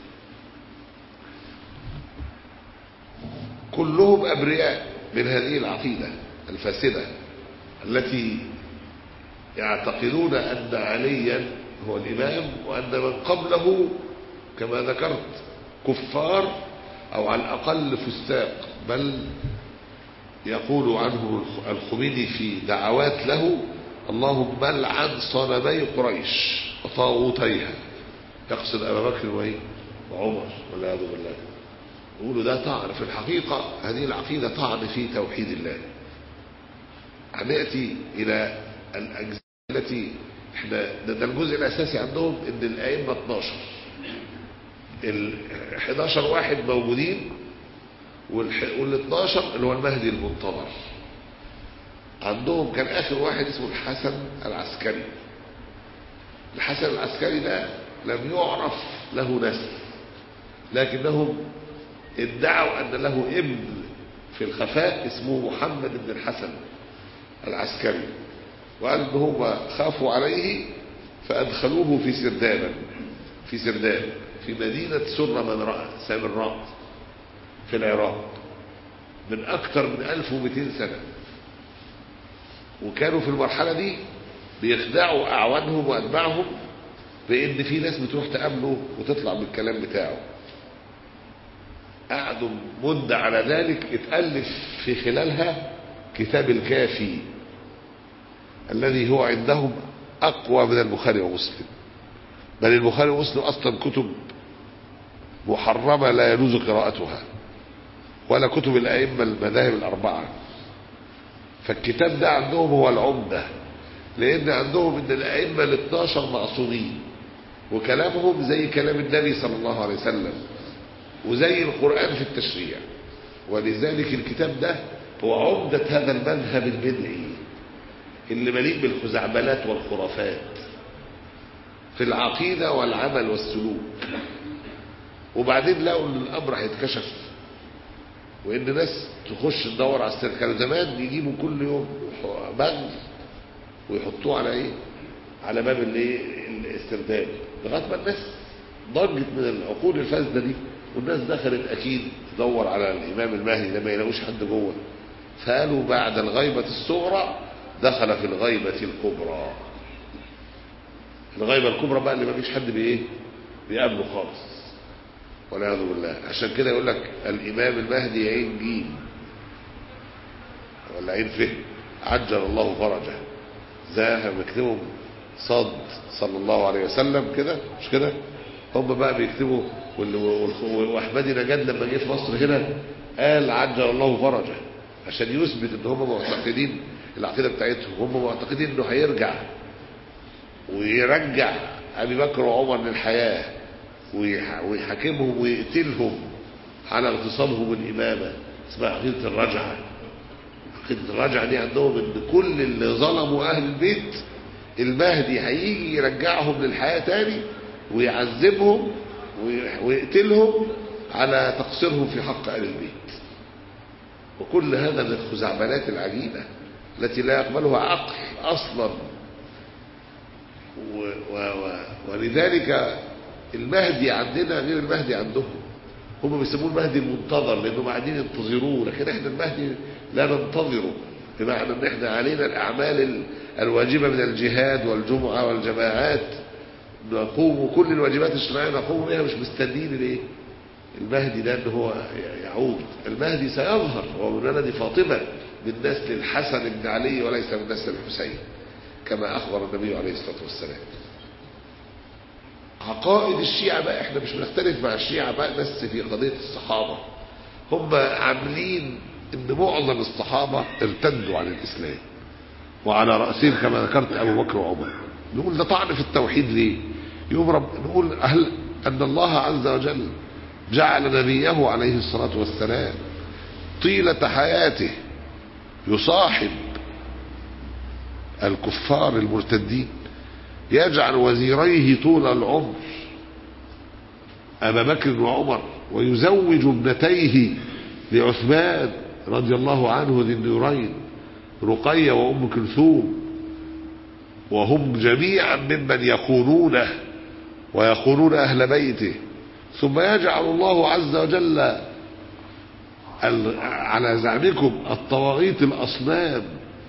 Speaker 3: كلهم أبرياء من هذه العقيدة الفاسدة التي يعتقدون أن عليا هو الإمام، وأن من قبله كما ذكرت كفار أو على الأقل فساق. بل يقول عنه الخميني في دعوات له: اللهم العن صنمي قريش وطاغوتيها، يقصد أبا بكر وعمر والعياذ بالله. يقولوا ده طعن في الحقيقة، هذه العقيدة طعن في توحيد الله. هنأتي إلى الأجزاء التي احنا ده الجزء الأساسي عندهم، إن الأئمة اتناشر، ال حداشر واحد موجودين، وال اتناشر اللي هو المهدي المنتظر. عندهم كان آخر واحد اسمه الحسن العسكري. الحسن العسكري ده لم يعرف له نسل، لكنهم ادعوا أن له ابن في الخفاء اسمه محمد بن الحسن العسكري، وقال ان هم خافوا عليه فأدخلوه في سردابا في سرداب في مدينة سر من رأى سامراء في العراق من أكثر من ألف ومئتين سنة. وكانوا في المرحلة دي بيخدعوا أعوانهم وأتباعهم بأن في ناس بتروح تقابله وتطلع بالكلام بتاعه. قعدوا مدة على ذلك، اتألف في خلالها كتاب الكافي الذي هو عندهم أقوى من البخاري ومسلم، بل البخاري ومسلم أصلا كتب محرمة لا يجوز قراءتها، ولا كتب الأئمة المذاهب الأربعة. فالكتاب ده عندهم هو العمدة، لأن عندهم إن الأئمة الاثناشر معصومين، وكلامهم زي كلام النبي صلى الله عليه وسلم وزي القرآن في التشريع. ولذلك الكتاب ده هو عمدة هذا المذهب البدعي اللي مليء بالخزعبلات والخرافات في العقيدة والعمل والسلوك. وبعدين لقوا ان الامر هيتكشف، وان ناس تخش تدور على السر. كانوا زمان يجيبوا كل يوم بغل ويحطوه على ايه، على باب الايه الاسترداد، لغايه ما الناس ضجت من العقول الفاسده دي، والناس دخلت اكيد تدور على الامام المهدي ده، ما يلاقوش حد جوه، فقالوا بعد الغيبه الصغرى دخل في الغيبه الكبرى. الغيبه الكبرى بقى اللي ما فيش حد بايه بيقابله خالص والعياذ بالله. عشان كده يقول لك الامام المهدي عين جيم ولا عين فهم عجل الله فرجه، زاها مكتبهم صاد صلى الله عليه وسلم كده، مش كده؟ هم بقى بيكتبوا. واحمدي نجاد لما جه في مصر هنا قال عجل الله فرجه، عشان يثبت ان هم معتقدين العقيده بتاعتهم، هم معتقدين انه هيرجع ويرجع ابي بكر وعمر للحياه ويحاكمهم ويقتلهم على اغتصابهم الامامه، اسمها عقيده الرجعه. عقيده الرجعه دي عندهم ان كل اللي ظلموا اهل البيت المهدي هيجي يرجعهم للحياه تاني ويعذبهم ويقتلهم على تقصيرهم في حق اهل البيت. وكل هذا من الخزعبلات العجيبه التي لا يقبلها عقل اصلا. و و و ولذلك المهدي عندنا غير المهدي عندهم. هم بيسموه المهدي المنتظر لانهم قاعدين ينتظروه، لكن احنا المهدي لا ننتظره، بمعنى ان احنا علينا الاعمال الواجبة من الجهاد والجمعة والجماعات نقوم كل الواجبات الشرعية نقوم بها، مش مستنين الايه المهدي ده ان هو يعود. المهدي سيظهر هو من ولد فاطمة من نسل الحسن بن علي وليس من نسل الحسين كما اخبر النبي عليه الصلاة والسلام. عقائد الشيعة بقى احنا مش بنختلف مع الشيعة بقى بس في قضية الصحابة، هم عاملين ان معظم الصحابة ارتدوا عن الاسلام وعلى رأسهم كما ذكرت ابو بكر وعمر. نقول ده طعن في التوحيد ليه؟ يوم رب نقول هل ان الله عز وجل جعل نبيه عليه الصلاة والسلام طيلة حياته يصاحب الكفار المرتدين، يجعل وزيريه طول العمر أبا بكر وعمر ويزوج ابنتيه لعثمان رضي الله عنه ذي النورين رقية وأم كلثوم، وهم جميعا ممن يخونونه ويخونون أهل بيته، ثم يجعل الله عز وجل على زعمكم الطواغيت الأصنام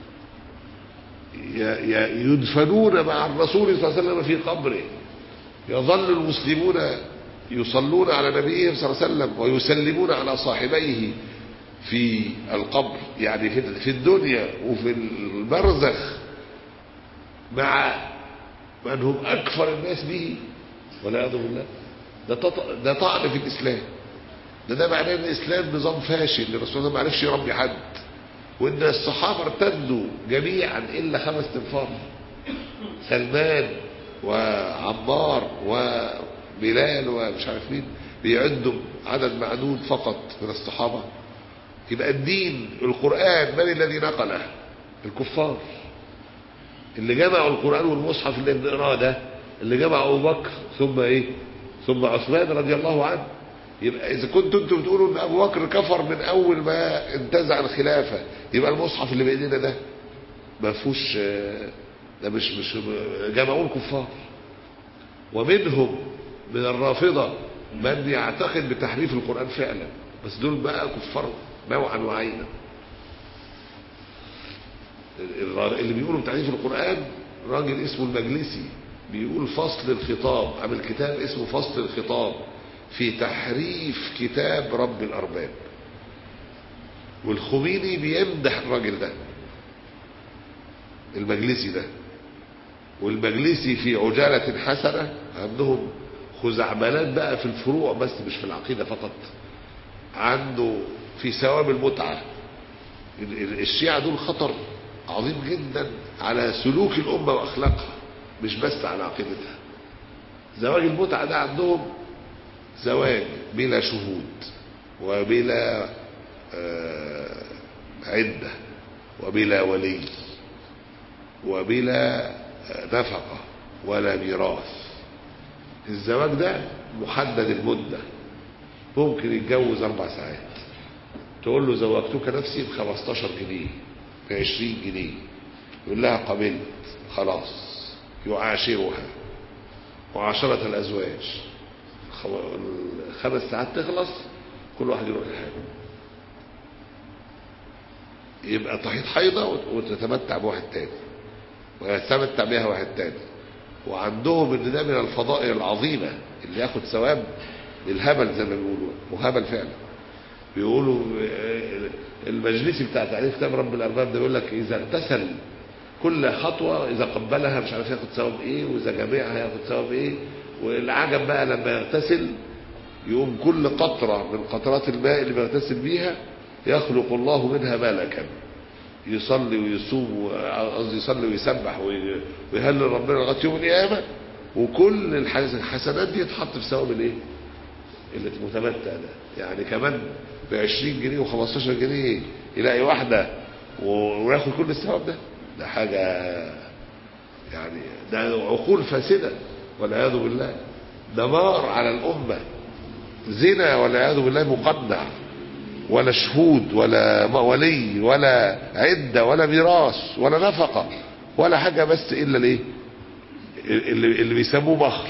Speaker 3: يدفنون مع الرسول صلى الله عليه وسلم في قبره، يظل المسلمون يصلون على نبيهم صلى الله عليه وسلم ويسلمون على صاحبيه في القبر، يعني في الدنيا وفي البرزخ مع من هم أكثر الناس به والعياذ بالله. ده طعن في الإسلام، ده ده معناه ان الإسلام نظام فاشل، الرسول ما عرفش يربي حد، وان الصحابة ارتدوا جميعا الا خمس تنفار، سلمان وعمار وبلال ومش عارف مين، بيعدوا عدد معدود فقط من الصحابة. يبقى الدين القرآن من الذي نقله؟ الكفار اللي جمعوا القرآن والمصحف اللي بنقراه ده، اللي جمع ابو بكر ثم ايه ثم عثمان رضي الله عنه. يبقى اذا كنتوا انتوا بتقولوا ان ابو بكر كفر من اول ما انتزع الخلافه، يبقى المصحف اللي بايدينا ده ما فيهوش، ده مش مش جمعوا الكفار. ومنهم من الرافضه من يعتقد بتحريف القران فعلا، بس دول بقى كفار موعا وعينا. اللي بيقولوا بتحريف القران راجل اسمه المجلسي، بيقول فصل الخطاب، عمل كتاب اسمه فصل الخطاب في تحريف كتاب رب الأرباب، والخميني بيمدح الراجل ده المجلسي ده. والمجلسي في عجالة حسنة عندهم خزعبلات بقى في الفروع بس مش في العقيدة فقط، عنده في ثواب المتعة. الشيعة دول خطر عظيم جدا على سلوك الأمة وأخلاقها مش بس على عقيدتها. زواج المتعة ده عندهم زواج بلا شهود وبلا عدة وبلا ولي وبلا نفقة ولا ميراث. الزواج ده محدد المدة، ممكن يتجوز أربع ساعات، تقول له زوجتك نفسي بخمستاشر جنيه بعشرين جنيه، يقول لها قبلت خلاص، يعاشرها وعشرة الأزواج، خمس ساعات تخلص كل واحد يروح لحاله، يبقى تحيط حيضة وتتمتع بواحد تاني ويتمتع بها واحد تاني. وعندهم ان ده من الفضائل العظيمة اللي ياخد ثواب للهبل زي ما بيقولوا، وهبل فعلا. بيقولوا المجلسي بتاع تعريف كتاب رب الأرباب ده بيقول لك إذا اغتسل كل خطوة إذا قبلها مش عارف ياخد ثواب إيه، وإذا جامعها ياخد ثواب إيه. والعجب بقى لما يغتسل يقوم كل قطرة من قطرات الماء اللي بيغتسل بيها يخلق الله منها ملكا يصلي ويصوم، قصدي يصلي ويسبح ويهلل ربنا لغايه يوم القيامه، وكل الحسنات دي تحط في ثواب الايه اللي متمتع ده. يعني كمان ب عشرين جنيه وخمستاشر جنيه يلاقي واحده وياخد كل الثواب ده. ده حاجه يعني ده عقول فاسده والعياذ بالله، دمار على الامه، زنا والعياذ بالله مقنع، ولا شهود ولا ولي ولا عدة ولا ميراث ولا نفقة ولا حاجة، بس إلا ليه اللي, اللي بيسموه مهر.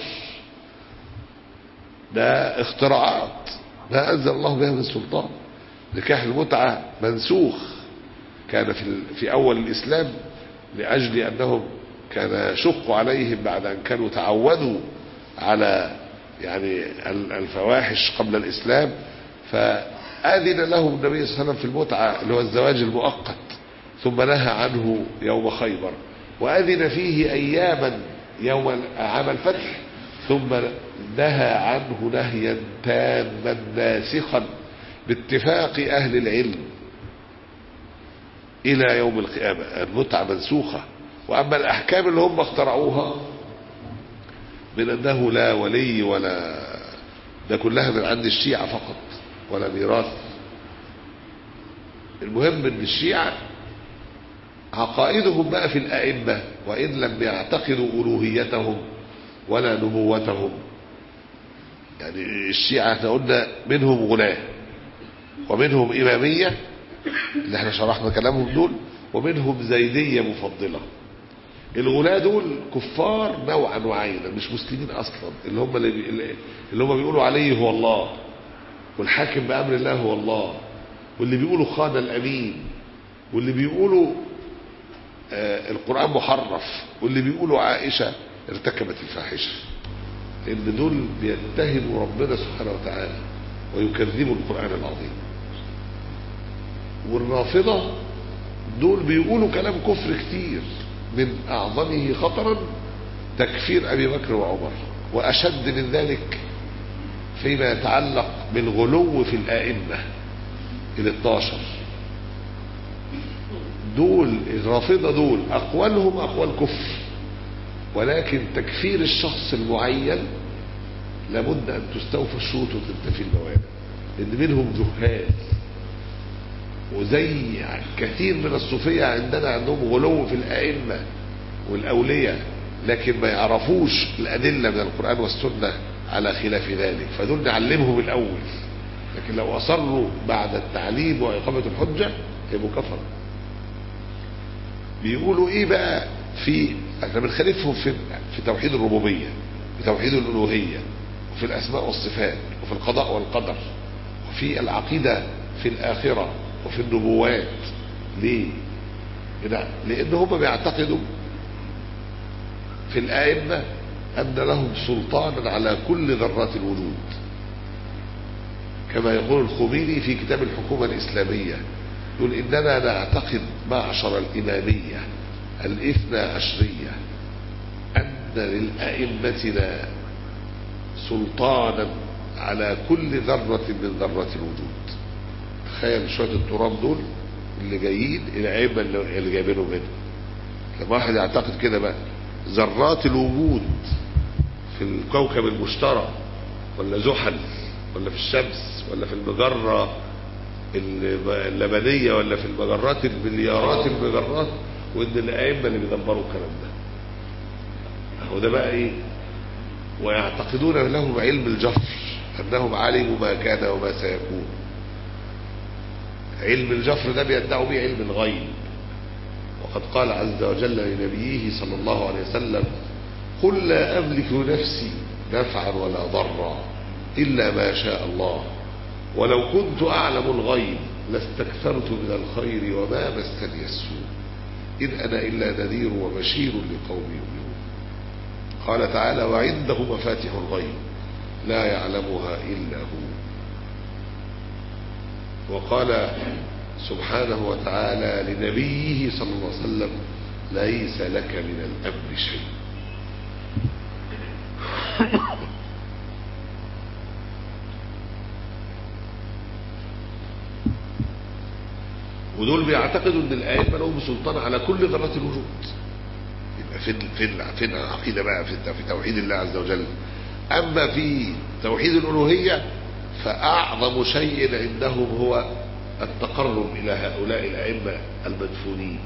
Speaker 3: ده اختراعات ما أنزل الله بها من سلطان. نكاح المتعة منسوخ كان في في أول الإسلام لأجل أنهم كان يشق عليهم بعد أن كانوا تعودوا على يعني الفواحش قبل الإسلام، فآذن لهم النبي صلى الله عليه وسلم في المتعة اللي هو الزواج المؤقت، ثم نهى عنه يوم خيبر، وآذن فيه أياما يوم عام الفتح، ثم نهى عنه نهيا تاما ناسخا باتفاق أهل العلم إلى يوم القيامة. المتعة منسوخة. وأما الأحكام اللي هم اخترعوها من أنه لا ولي ولا ده كلها من عند الشيعة فقط ولا ميراث. المهم أن الشيعة عقائدهم بقى في الأئمة، وإن لم يعتقدوا ألوهيتهم ولا نبوتهم. يعني الشيعة احنا قلنا منهم غلاة ومنهم إمامية اللي احنا شرحنا كلامهم دول، ومنهم زيدية مفضلة. الغلاة دول كفار نوعا وعينا، مش مسلمين أصلا، اللي هم اللي هم بيقولوا عليه هو الله، والحاكم بأمر الله هو الله، واللي بيقولوا خان الأمين، واللي بيقولوا آه القرآن محرف، واللي بيقولوا عائشة ارتكبت الفاحشة. لأن دول بيتهموا ربنا سبحانه وتعالى ويكذبوا القرآن العظيم. والرافضة دول بيقولوا كلام كفر كتير، من أعظمه خطرا تكفير أبي بكر وعمر، وأشد من ذلك فيما يتعلق بالغلو في الآئمة الاثناشر. دول الرافضة دول أقوالهم أقوال كفر، ولكن تكفير الشخص المعين لابد أن تستوفى الشروط وتنتفي الموانع، لأن منهم جهال. وزي كثير من الصوفية عندنا عندهم غلو في الأئمة والأولياء، لكن ما يعرفوش الأدلة من القرآن والسنة على خلاف ذلك، فدول نعلمهم الأول. لكن لو أصروا بعد التعليم وإقامة الحجة يبقوا كفر. بيقولوا إيه بقى؟ في احنا بنخالفهم في في توحيد الربوبية، في توحيد الألوهية، وفي الأسماء والصفات، وفي القضاء والقدر، وفي العقيدة في الآخرة، وفي النبوات. ليه؟ لأن هم بيعتقدوا في الآئمة أن لهم سلطانا على كل ذرات الوجود، كما يقول الخميني في كتاب الحكومة الإسلامية، يقول إننا نعتقد معشر الإمامية الاثنى عشرية أن للأئمتنا سلطانا على كل ذرة من ذرات الوجود. تخيل شوية التراب دول اللي جايين الأئمة اللي جايبينهم هنا. لما واحد يعتقد كده بقى ذرات الوجود في الكوكب المشتري ولا زحل ولا في الشمس ولا في المجرة اللبنية ولا في المجرات المليارات المجرات، وإن الأئمة اللي بيدبروا الكلام ده. وده بقى إيه؟ ويعتقدون لهم علم الجفر، أنهم علموا ما كان وما سيكون. علم الجفر ده بيدعوا به علم الغيب. وقد قال عز وجل لنبيه صلى الله عليه وسلم: قل لا أملك نفسي نفعا ولا ضرا إلا ما شاء الله ولو كنت أعلم الغيب لاستكثرت من الخير وما مسني السوء إن أنا إلا نذير وبشير لقوم يؤمنون. قال تعالى: وعنده مفاتح الغيب لا يعلمها إلا هو. وقال سبحانه وتعالى لنبيه صلى الله عليه وسلم: ليس لك من الأمر شيء. ودول بيعتقدوا ان الائمه لهم سلطان على كل ذرات الوجود. يبقى فين فين فين العقيده بقى في توحيد الله عز وجل. اما في توحيد الالوهيه فاعظم شيء عندهم هو التقرب الى هؤلاء الائمه المدفونين،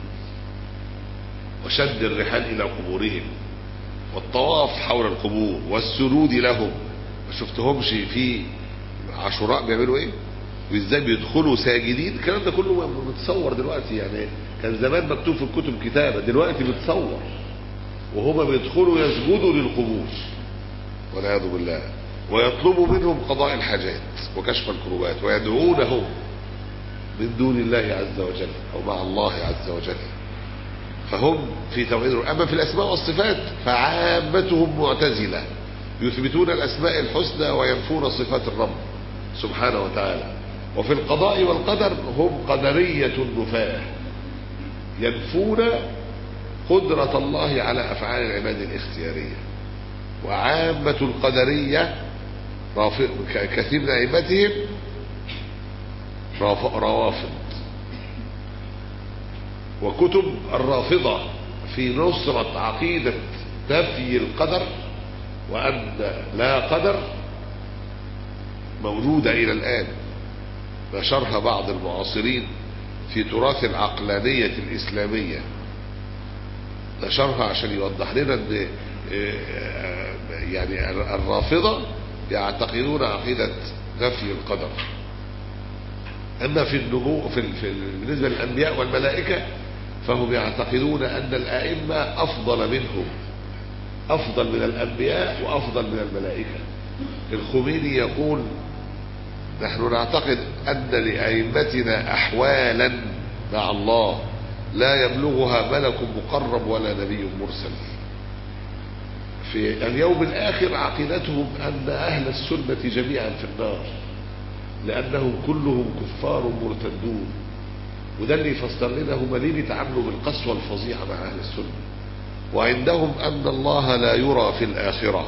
Speaker 3: وشد الرحال الى قبورهم، والطواف حول القبور، والسجود لهم. ما شفتهمش في عاشوراء بيعملوا ايه؟ وازاي بيدخلوا ساجدين؟ الكلام ده كله متصور دلوقتي. يعني كان زمان مكتوب في الكتب كتابة، دلوقتي بتصور. وهما بيدخلوا يسجدوا للقبور والعياذ بالله، ويطلبوا منهم قضاء الحاجات وكشف الكروبات، ويدعونهم من دون الله عز وجل أو مع الله عز وجل، فهم في توحيد. أما في الأسماء والصفات فعامتهم معتزلة يثبتون الأسماء الحسنى وينفون صفات الرب سبحانه وتعالى. وفي القضاء والقدر هم قدرية النفاة ينفون قدرة الله على أفعال العباد الاختيارية. وعامة القدرية كثير من أئمتهم روافض. وكتب الرافضة في نصرة عقيدة نفي القدر وأن لا قدر موجودة إلى الآن، نشرها بعض المعاصرين في تراث العقلانية الإسلامية، نشرها عشان يوضح لنا ان يعني الرافضة يعتقدون عقيدة نفي القدر. أما في النبوء في بالنسبة للأنبياء والملائكة فهم يعتقدون أن الأئمة أفضل منهم، أفضل من الأنبياء وأفضل من الملائكة. الخميني يقول نحن نعتقد أن لأئمتنا أحوالا مع الله لا يبلغها ملك مقرب ولا نبي مرسل. في اليوم الآخر عقيدتهم أن أهل السنة جميعا في النار لأنهم كلهم كفار مرتدون. وده اللي يفسر لنا هم ليه بيتعاملوا بالقسوة الفظيعة مع أهل السنة. وعندهم أن الله لا يرى في الآخرة.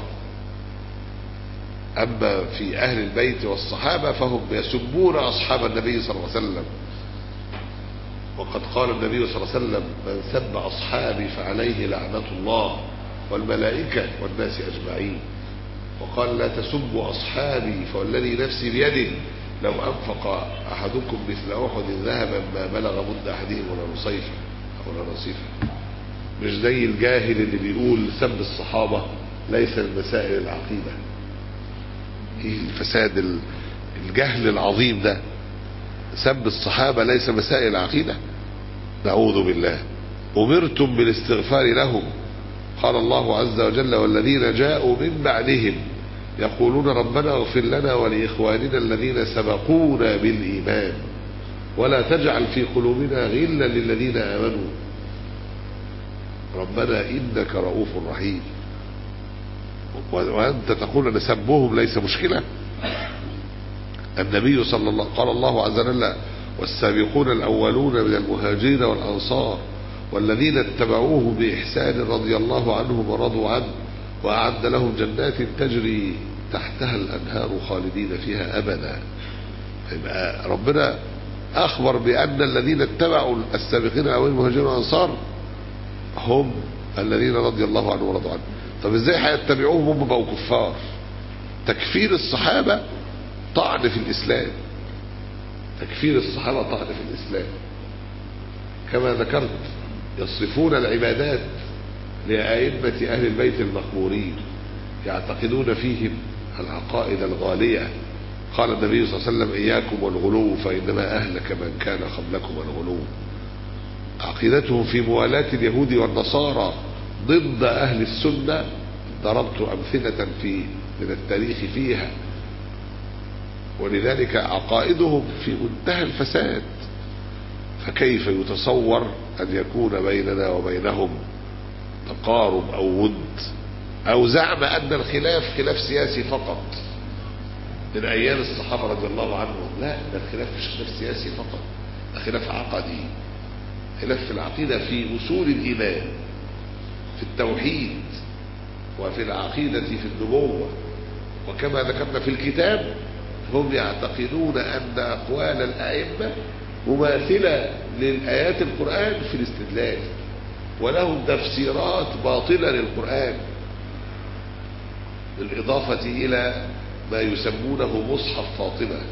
Speaker 3: أما في أهل البيت والصحابة فهم يسبون أصحاب النبي صلى الله عليه وسلم، وقد قال النبي صلى الله عليه وسلم من سب أصحابي فعليه لعنة الله والملائكة والناس أجمعين. وقال لا تسبوا أصحابي فوالذي نفسي بيده لو أنفق أحدكم مثل أحد ذهبا ما بلغ مد أحدهم ولا نصيفه ولا نصيفه. مش زي الجاهل اللي بيقول سب الصحابة ليس من مسائل العقيدة. ايه الفساد الجهل العظيم ده؟ سب الصحابة ليس مسائل العقيدة؟ نعوذ بالله. أمرتم بالاستغفار لهم، قال الله عز وجل والذين جاءوا من بعدهم يقولون ربنا اغفر لنا ولإخواننا الذين سبقونا بالإيمان ولا تجعل في قلوبنا غلا للذين آمنوا ربنا إنك رؤوف رحيم. وأنت تقول أن سبهم ليس مشكلة. النبي صلى الله قال الله عز وجل والسابقون الأولون من المهاجرين والأنصار والذين اتبعوه بإحسان رضي الله عنهم ورضوا عنه وأعد لهم جنات تجري تحتها الأنهار خالدين فيها أبدا. يبقى ربنا أخبر بأن الذين اتبعوا السابقين الأولين المهاجرين والأنصار هم الذين رضي الله عنهم ورضوا عنه. طب ازاي هيتبعوهم هم بقوا كفار؟ تكفير الصحابة طعن في الإسلام، تكفير الصحابة طعن في الإسلام. كما ذكرت يصرفون العبادات لأئمة أهل البيت المقبورين يعتقدون فيهم العقائد الغالية. قال النبي صلى الله عليه وسلم إياكم والغلو فإنما أهلك من كان قبلكم الغلو. عقيدتهم في موالاة اليهود والنصارى ضد أهل السنة ضربت أمثلة في من التاريخ فيها. ولذلك عقائدهم في منتهى الفساد. فكيف يتصور أن يكون بيننا وبينهم تقارب أو ود أو زعم أن الخلاف خلاف سياسي فقط من أيام الصحابة رضي الله عنهم؟ لا، ده الخلاف مش خلاف سياسي فقط، ده خلاف عقدي، خلاف في العقيدة في أصول الإيمان، في التوحيد وفي العقيدة في النبوة. وكما ذكرنا في الكتاب هم يعتقدون أن أقوال الأئمة مماثلة للآيات القرآن في الاستدلال، ولهم تفسيرات باطلة للقرآن، بالإضافة إلى ما يسمونه مصحف فاطمة.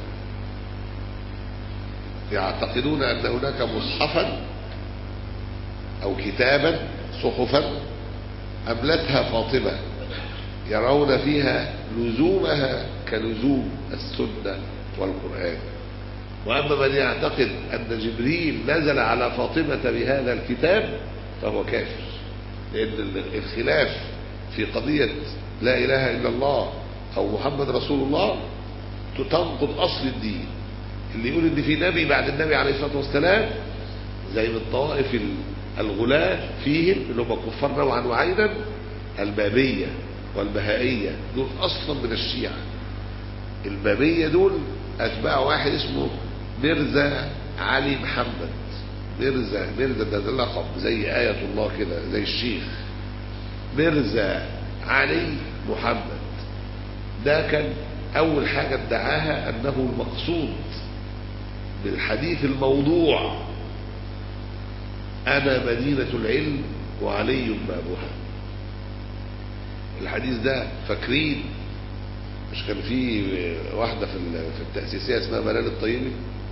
Speaker 3: يعتقدون أن هناك مصحفا أو كتابا صحفا أملتها فاطمة يرون فيها لزومها كلزوم السنة والقرآن. وأما من يعتقد أن جبريل نزل على فاطمة بهذا الكتاب فهو كافر، لأن الخلاف في قضية لا إله إلا الله أو محمد رسول الله تنقض أصل الدين. اللي يقول ان في نبي بعد النبي عليه الصلاة والسلام زي من الطوائف الغلاة فيهم اللي هم كفار نوعا وعينا البابية والبهائية، دول اصلا من الشيعة. البابية دول اتباع واحد اسمه ميرزا علي محمد. ميرزا ميرزا ده, ده لقب زي آية الله كده، زي الشيخ ميرزا علي محمد. ده كان اول حاجة ادعاها انه المقصود بالحديث الموضوع انا مدينة العلم وعلي بابها. الحديث ده فاكرين مش كان في واحدة في في التأسيسية اسمها ملال الطيبي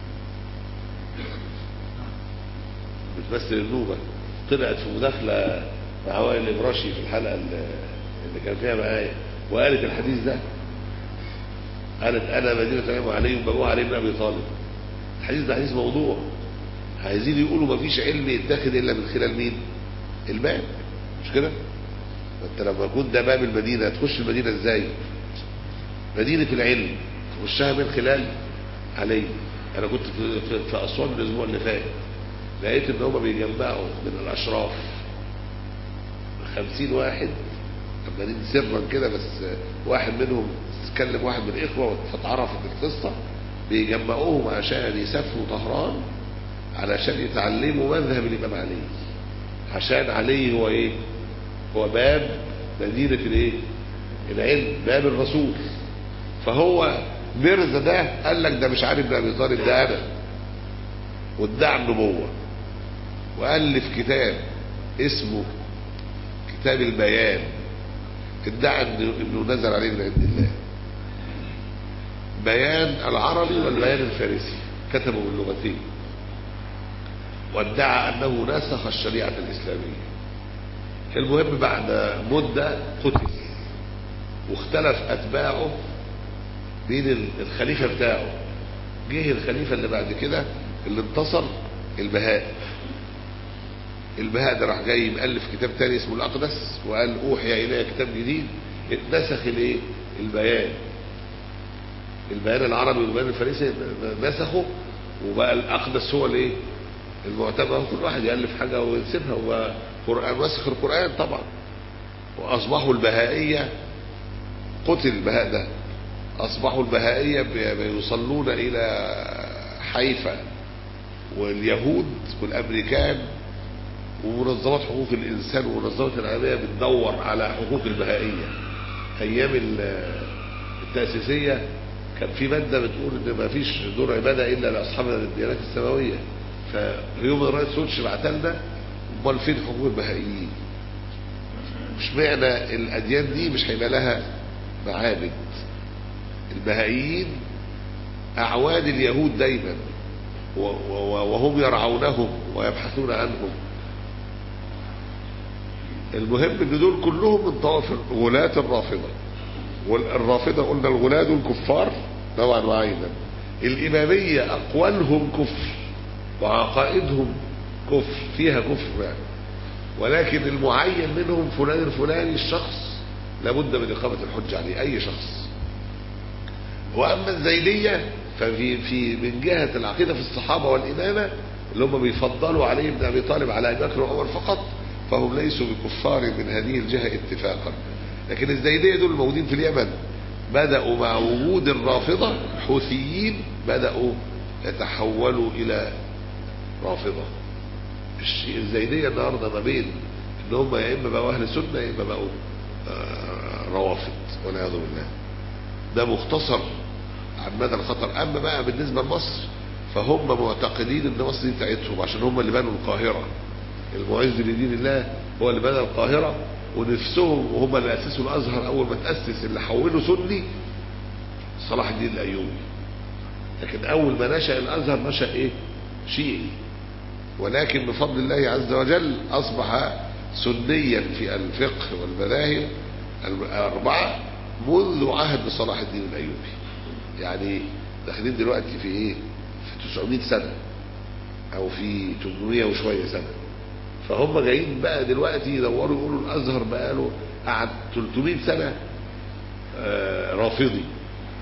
Speaker 3: بتمثل النوبة، طلعت في مداخلة مع وائل الإبراشي في الحلقة اللي كان فيها معايا وقالت الحديث ده، قالت انا مدينة العلم وعلي بابوها علي بن ابي طالب. الحديث ده حديث موضوع. عايزين يقولوا ما فيش علم يتاخد الا من خلال مين؟ الباب، مش كده؟ انت لما كنت ده باب المدينة تخش المدينة ازاي؟ مدينة العلم تخشها من خلال علي. انا كنت في, في, في اسوان الاسبوع اللي فات، لقيت ان هم بيجمعوا من الاشراف خمسين واحد عمالين سرا كده، بس واحد منهم تكلم واحد من الاخوه فتعرفت القصه، بيجمعوهم عشان يسافروا طهران علشان يتعلموا مذهب الامام علي، عشان علي هو ايه؟ هو باب مدينه الايه؟ العلم، باب الرسول. فهو ميرزا ده قال لك ده مش عارف ده ابي طالب، ده انا، وادعى النبوه والف كتاب اسمه كتاب البيان، ادعى انه نزل عليه من عند الله. بيان العربي والبيان الفارسي كتبه باللغتين، وادعى انه نسخ الشريعة الاسلامية. المهم بعد مدة قتل، واختلف اتباعه بين الخليفة بتاعه. جه الخليفة اللي بعد كده اللي انتصر البهاء. البهاء ده راح جاي مؤلف كتاب تاني اسمه الاقدس، وقال اوحي الي كتاب جديد اتنسخ الايه؟ البيان. البيان العربي والبيان الفارسي نسخه، وبقى الاقدس هو الايه؟ المعتبر. كل واحد يالف حاجه ويسيبها، وقران نسخ القران طبعا. واصبحوا البهائيه، قتل البهاء ده، اصبحوا البهائيه بيصلون الى حيفا، واليهود والامريكان ومنظمات حقوق الانسان ومنظمات العالميه بتدور على حقوق البهائيه. ايام التاسيسيه كان في ماده بتقول ان ما فيش دور عباده الا لاصحاب الديانات السماويه، فهيومن رايتس ووتش بعت لنا امال فين حقوق البهائيين؟ مش معنى الاديان دي مش هيبقى لها معابد؟ البهائيين اعوان اليهود دايما، وهم يرعونهم ويبحثون عنهم. المهم ان دول كلهم من طوائف غلاة الرافضة. والرافضة قلنا الغلاة دول كفار نوعا وعينا. الإمامية أقوالهم كفر وعقائدهم كفر، فيها كفر يعني، ولكن المعين منهم فلان الفلاني الشخص لابد من إقامة الحج عليه، أي شخص. وأما الزيدية ففي في من جهة العقيدة في الصحابة والإمامة اللي هم بيفضلوا علي بن أبي طالب على أبي بكر وعمر فقط، فهم ليسوا بكفار من هذه الجهة اتفاقا. لكن الزيدية دول الموجودين في اليمن بدأوا مع وجود الرافضة الحوثيين بدأوا يتحولوا إلى رافضة. الزيدية النهاردة ما بين إن هم يا إما بقوا أهل سنة يا إما بقوا روافض والعياذ بالله. ده مختصر عن مدى الخطر. أما بقى بالنسبة لمصر فهم معتقدين إن مصر دي بتاعتهم عشان هم اللي بنوا القاهرة. المعز لدين الله هو اللي بنى القاهرة، ونفسهم وهم اللي أسسوا الأزهر أول ما تأسس، اللي حولوا سني صلاح الدين الأيوبي. لكن أول ما نشأ الأزهر نشأ إيه؟ شيعي. ولكن بفضل الله عز وجل أصبح سنيا في الفقه والمذاهب الأربعة منذ عهد صلاح الدين الأيوبي. يعني داخلين دلوقتي في إيه؟ في تسعمائة سنة أو في ثمانمائة وشوية سنة. فهم جايين بقى دلوقتي يدوروا يقولوا الازهر بقى له قعد ثلاثمائة سنة رافضي،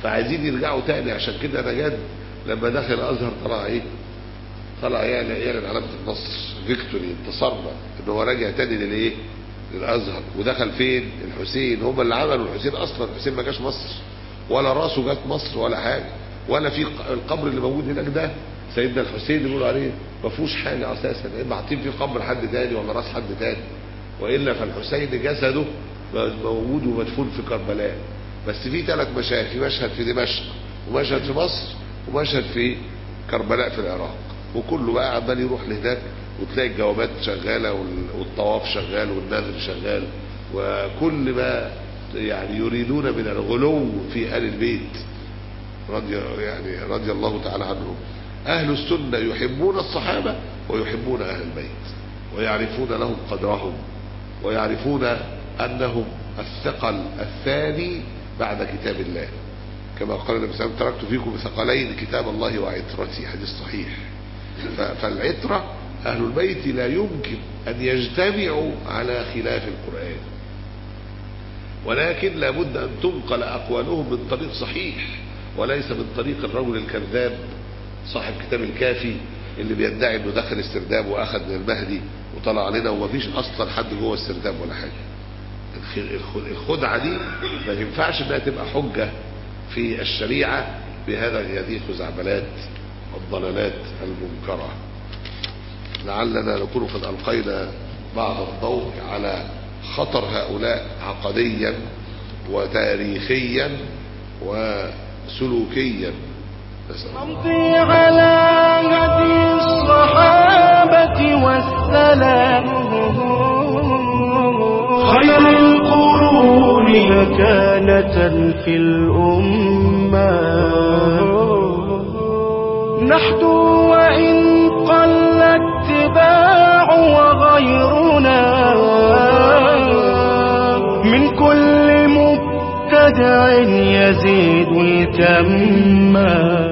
Speaker 3: فعايزين يرجعوا تاني. عشان كده نجاد لما دخل الازهر طلع ايه؟ طلع يعلن علامة النصر، فيكتوري، انتصرنا، ان هو راجع تاني للايه؟ للازهر. ودخل فين؟ الحسين. هم اللي عملوا الحسين اصلا. الحسين ما جاش مصر ولا راسه جات مصر ولا حاجه، ولا في القبر اللي موجود هناك ده سيدنا الحسين اللي بيقولوا عليه ما فيهوش حاجه اساسا، اما حاطين فيه قبر حد تاني ولا راس حد تاني، والا فالحسين جسده موجود ومدفون في كربلاء. بس في ثلاث مشاهد، في مشهد في دمشق، ومشهد في مصر، ومشهد في كربلاء في العراق. وكله بقى عمال يروح لهناك، وتلاقي الجوابات شغاله والطواف شغال والنذر شغال، وكل ما يعني يريدون من الغلو في آل البيت رضي يعني رضي الله تعالى عنهم. أهل السنة يحبون الصحابة ويحبون أهل البيت، ويعرفون لهم قدرهم، ويعرفون أنهم الثقل الثاني بعد كتاب الله، كما قال النبي صلى الله عليه وسلم: تركت فيكم ثقلين كتاب الله وعترتي، حديث صحيح. فالعترة أهل البيت لا يمكن أن يجتمعوا على خلاف القرآن، ولكن لابد أن تنقل أقوالهم من طريق صحيح، وليس من طريق الرجل الكذاب صاحب كتاب الكافي اللي بيدعي انه دخل السرداب واخذ من المهدي وطلع علينا ومفيش اصلا حد جوه السرداب ولا حاجه. الخدعه دي ما ينفعش انها تبقى حجه في الشريعه بهذا هذه الخزعبلات والضلالات المنكره. لعلنا نكون قد القينا بعض الضوء على خطر هؤلاء عقديا وتاريخيا وسلوكيا.
Speaker 1: نمضي على هدي الصحابة والسلام، خير القرون مكانة في الأمة، نحدو وإن قل اتباع وغيرنا من كل مبتدع يزيد الكم.